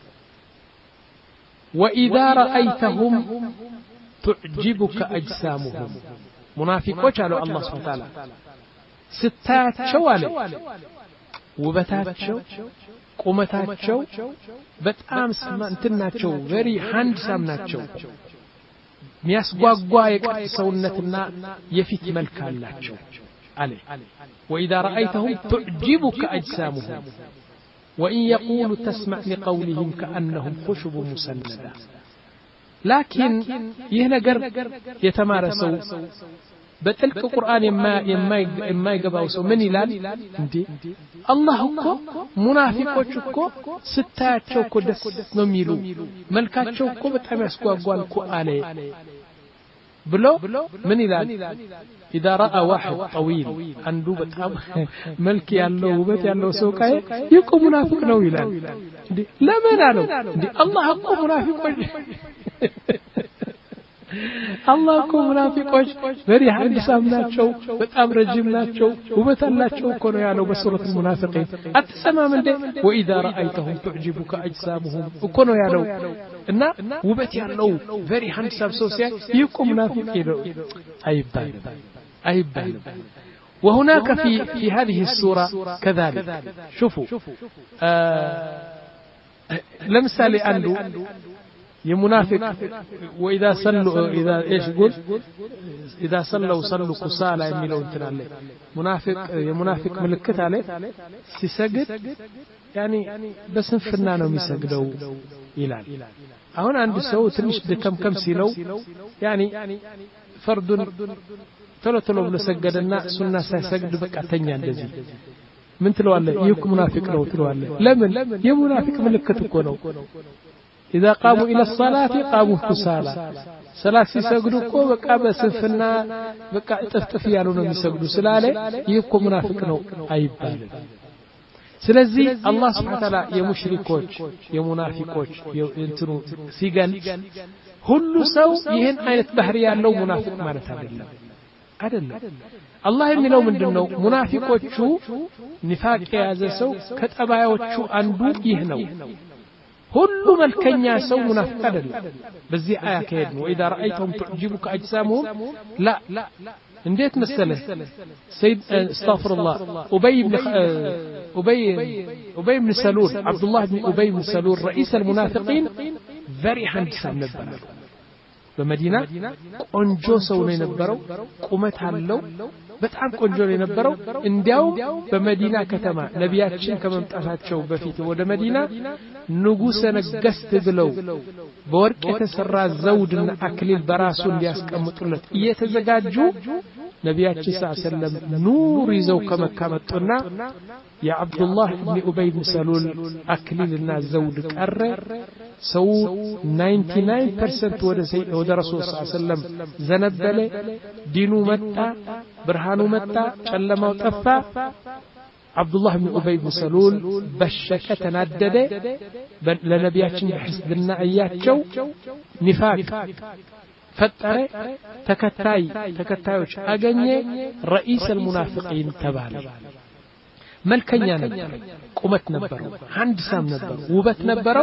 وإذا رأيتهم تعجبك أجسامهم منافقوች አለው አላህ Subhanahu Wa Ta'ala ስታያቸው አለ ውበታቸው ቁመታቸው በጣም እንትናቸው very handsome ናቸው የሚያስጓጓ የቅርጽ ሰውነትና የፊት መልክ አላቸው አለ وإذا رأيتهم تعجبك أجسامهم وإن يقولوا تسمع لقولهم كأنهم خشب مسندة لكن ይህ ነገር የተማረሰው በጥልቅ ቁርአን የማይገባው ሰው ምን ይላል እንዴ አላህ እኮ ሙናፊቆች እኮ ስታያቸው እኮ ደስ ነው የሚሉ መልካቸው እኮ በጣም ያስጓጓል እኮ አለ بلو من إلى إذا رأى واحد طويل عنده بتام ملك يالله وبت يالله سوكاي يكون منافق نو إلى لا ما نالو الله أكو منافق الله أكو منافقوش very handsome ناتشو بتام رجيم ناتشو وبتال ناتشو كونوا يالو بسورة المنافقين أتسمى من ده وإذا رأيتهم تعجبك أجسامهم وكونوا يالو إننا وبت يالو very handsome سوسيا يكون منافقين أيبان أيبان وهناك في في هذه السورة كذلك شوفوا آه لمثال عنده يمنافق وإذا صلوا إذا إيش يقول إذا صلوا صلوا كسالى يميلون تنالي منافق يمنافق ملكت عليه سيسجد يعني بس نفرنا نوم يسجدوا إلال هنا عند سو تنش كم كم سيلو يعني فرد ثلاث لو لسجدنا سنة سيسجد بقى تنيا دزي من تلوالله يكون منافق لو تلوالله لمن يمنافق ملكت كونو إذا قاموا إلى الصلاة قاموا كسالى صلاة سيسجدوا كو بقى بسفنا بقى تفتفيانون يسجدوا سلالة يكون منافق نو أيبال ስለዚህ አላህ Subhanahu Ta'ala የሙሽሪኮች የሙናፊቆች እንትኑ ሲገል ሁሉ ሰው ይሄን አይነት ባህሪ ያለው ሙናፊቅ ማለት አይደለም አይደለም አላህ የሚለው ምንድነው ሙናፊቆቹ ኒፋቅ የያዘ ሰው ከጠባዮቹ አንዱ ይህ ነው ሁሉ መልከኛ ሰው ሙናፊቅ አይደለም በዚህ አያ ከሄድ ነው اذا رايتهم تعجبك اجسامهم لا እንዴት መሰለህ سيد استغفر الله ابي بن ابي ابي بن سلول عبد الله بن ابي بن سلول رئيس المنافقين very handsome ነበር በመዲና ቆንጆ ሰው ነው የነበረው ቁመት አለው በጣም ቆንጆ ነው የነበረው እንዲያው በመዲና ከተማ ነቢያችን ከመምጣታቸው በፊት ወደ መዲና ንጉሠ ነገሥት ብለው በወርቅ የተሰራ ዘውድና አክሊል በራሱ እንዲያስቀምጡለት እየተዘጋጁ ነቢያችን ሰለላሁ ኑር ይዘው ከመካ መጡና የአብዱላህ ኢብኑ ኡበይ ኢብኑ ሰሉል አክሊልና ዘውድ ቀረ ሰው ninety-nine percent ወደ ወደ ረሱል ሰለላሁ ዘነበለ ዲኑ መጣ ብርሃኑ መጣ ጨለማው ጠፋ አብዱላህ ኢብኑ ኡበይ ኢብኑ ሰሉል በሸከ ተናደደ ለነቢያችን በሕስድና አያቸው ኒፋቅ ፈጠረ ተከታይ ተከታዮች አገኘ رئيس المنافقين ተባለ መልከኛ ነበር ቁመት ነበረው ሃንድሳም ነበር ውበት ነበረው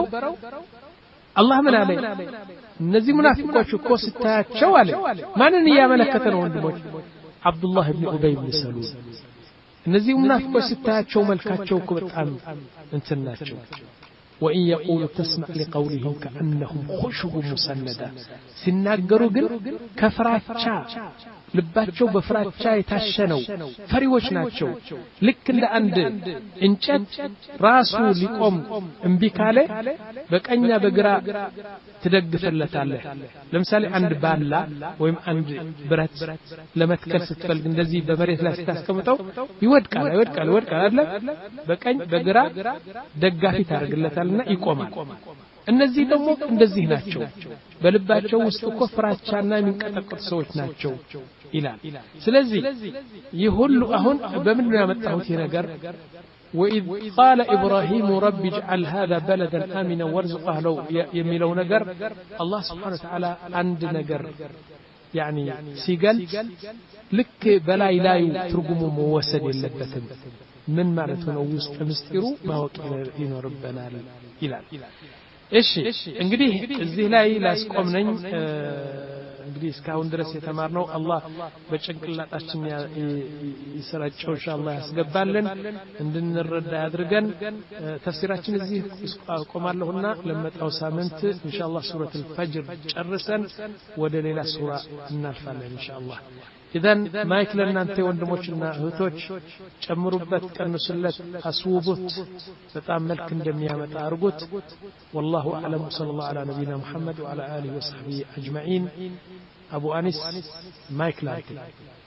አላህ ምን አለ እነዚህ ሙናፊቆች እኮ ስታያቸው አለ ማንን ያመለከተ ነው ወንድሞች አብዱላህ ኢብኑ ኡበይ ኢብኑ ሰሉል እነዚህ ሙናፊቆች ስታያቸው መልካቸው እኮ በጣም እንትን ናቸው وإن يقولوا تسمع لقولهم كأنهم خشب مسندة سنناغروا ግን ከፍራቻ ልባቸው በፍራቻ የታሸነው ፈሪዎች ናቸው ልክ እንደ አንድ እንጨት ራሱ ሊቆም እምቢ ካለ በቀኛ በግራ ትደግፈለታለህ ለምሳሌ አንድ ባላ ወይም አንድ ብረት ለመትከል ስትፈልግ እንደዚህ በመሬት ላይ ስታስቀምጠው ይወድቃል ይወድቃል ይወድቃል አይደል በቀኝ በግራ ደጋፊ ታደርግለታልና ይቆማል እነዚህ ደግሞ እንደዚህ ናቸው በልባቸው ውስጥ እኮ ፍራቻና የሚንቀጠቀጡ ሰዎች ናቸው ይላል ስለዚህ ይሁሉ አሁን በምን ነው ያመጣሁት ይሄ ነገር وإذ قال إبراهيم رب اجعل هذا بلدا آمنا وارزق أهله يميلو نجر الله سبحانه وتعالى عند نجر يعني سيقل لك بلا إلاي ترقموا موسد اللبتن من معناته نووس تمستيرو ما وكينا ربنا إلى እሺ እንግዲህ እዚህ ላይ ላስቆምነኝ እንግዲህ እስካሁን ድረስ የተማርነው አላህ በጭንቅላታችን ይሰራጨው ኢንሻአላህ ያስገባልን እንድንረዳ ያድርገን ተፍሲራችን እዚህ ቆማለሁና ለመጣው ሳምንት ኢንሻአላህ ሱረቱል ፈጅር ጨርሰን ወደ ሌላ ሱራ እናልፋለን ኢንሻአላህ إذن ما يكلنا أنت وندموشنا هتوش شمربت كنسلت أسوبت فتعمل كندمية متأرجت والله أعلم صلى الله على نبينا محمد وعلى آله وصحبه أجمعين أبو أنس ما يكلنا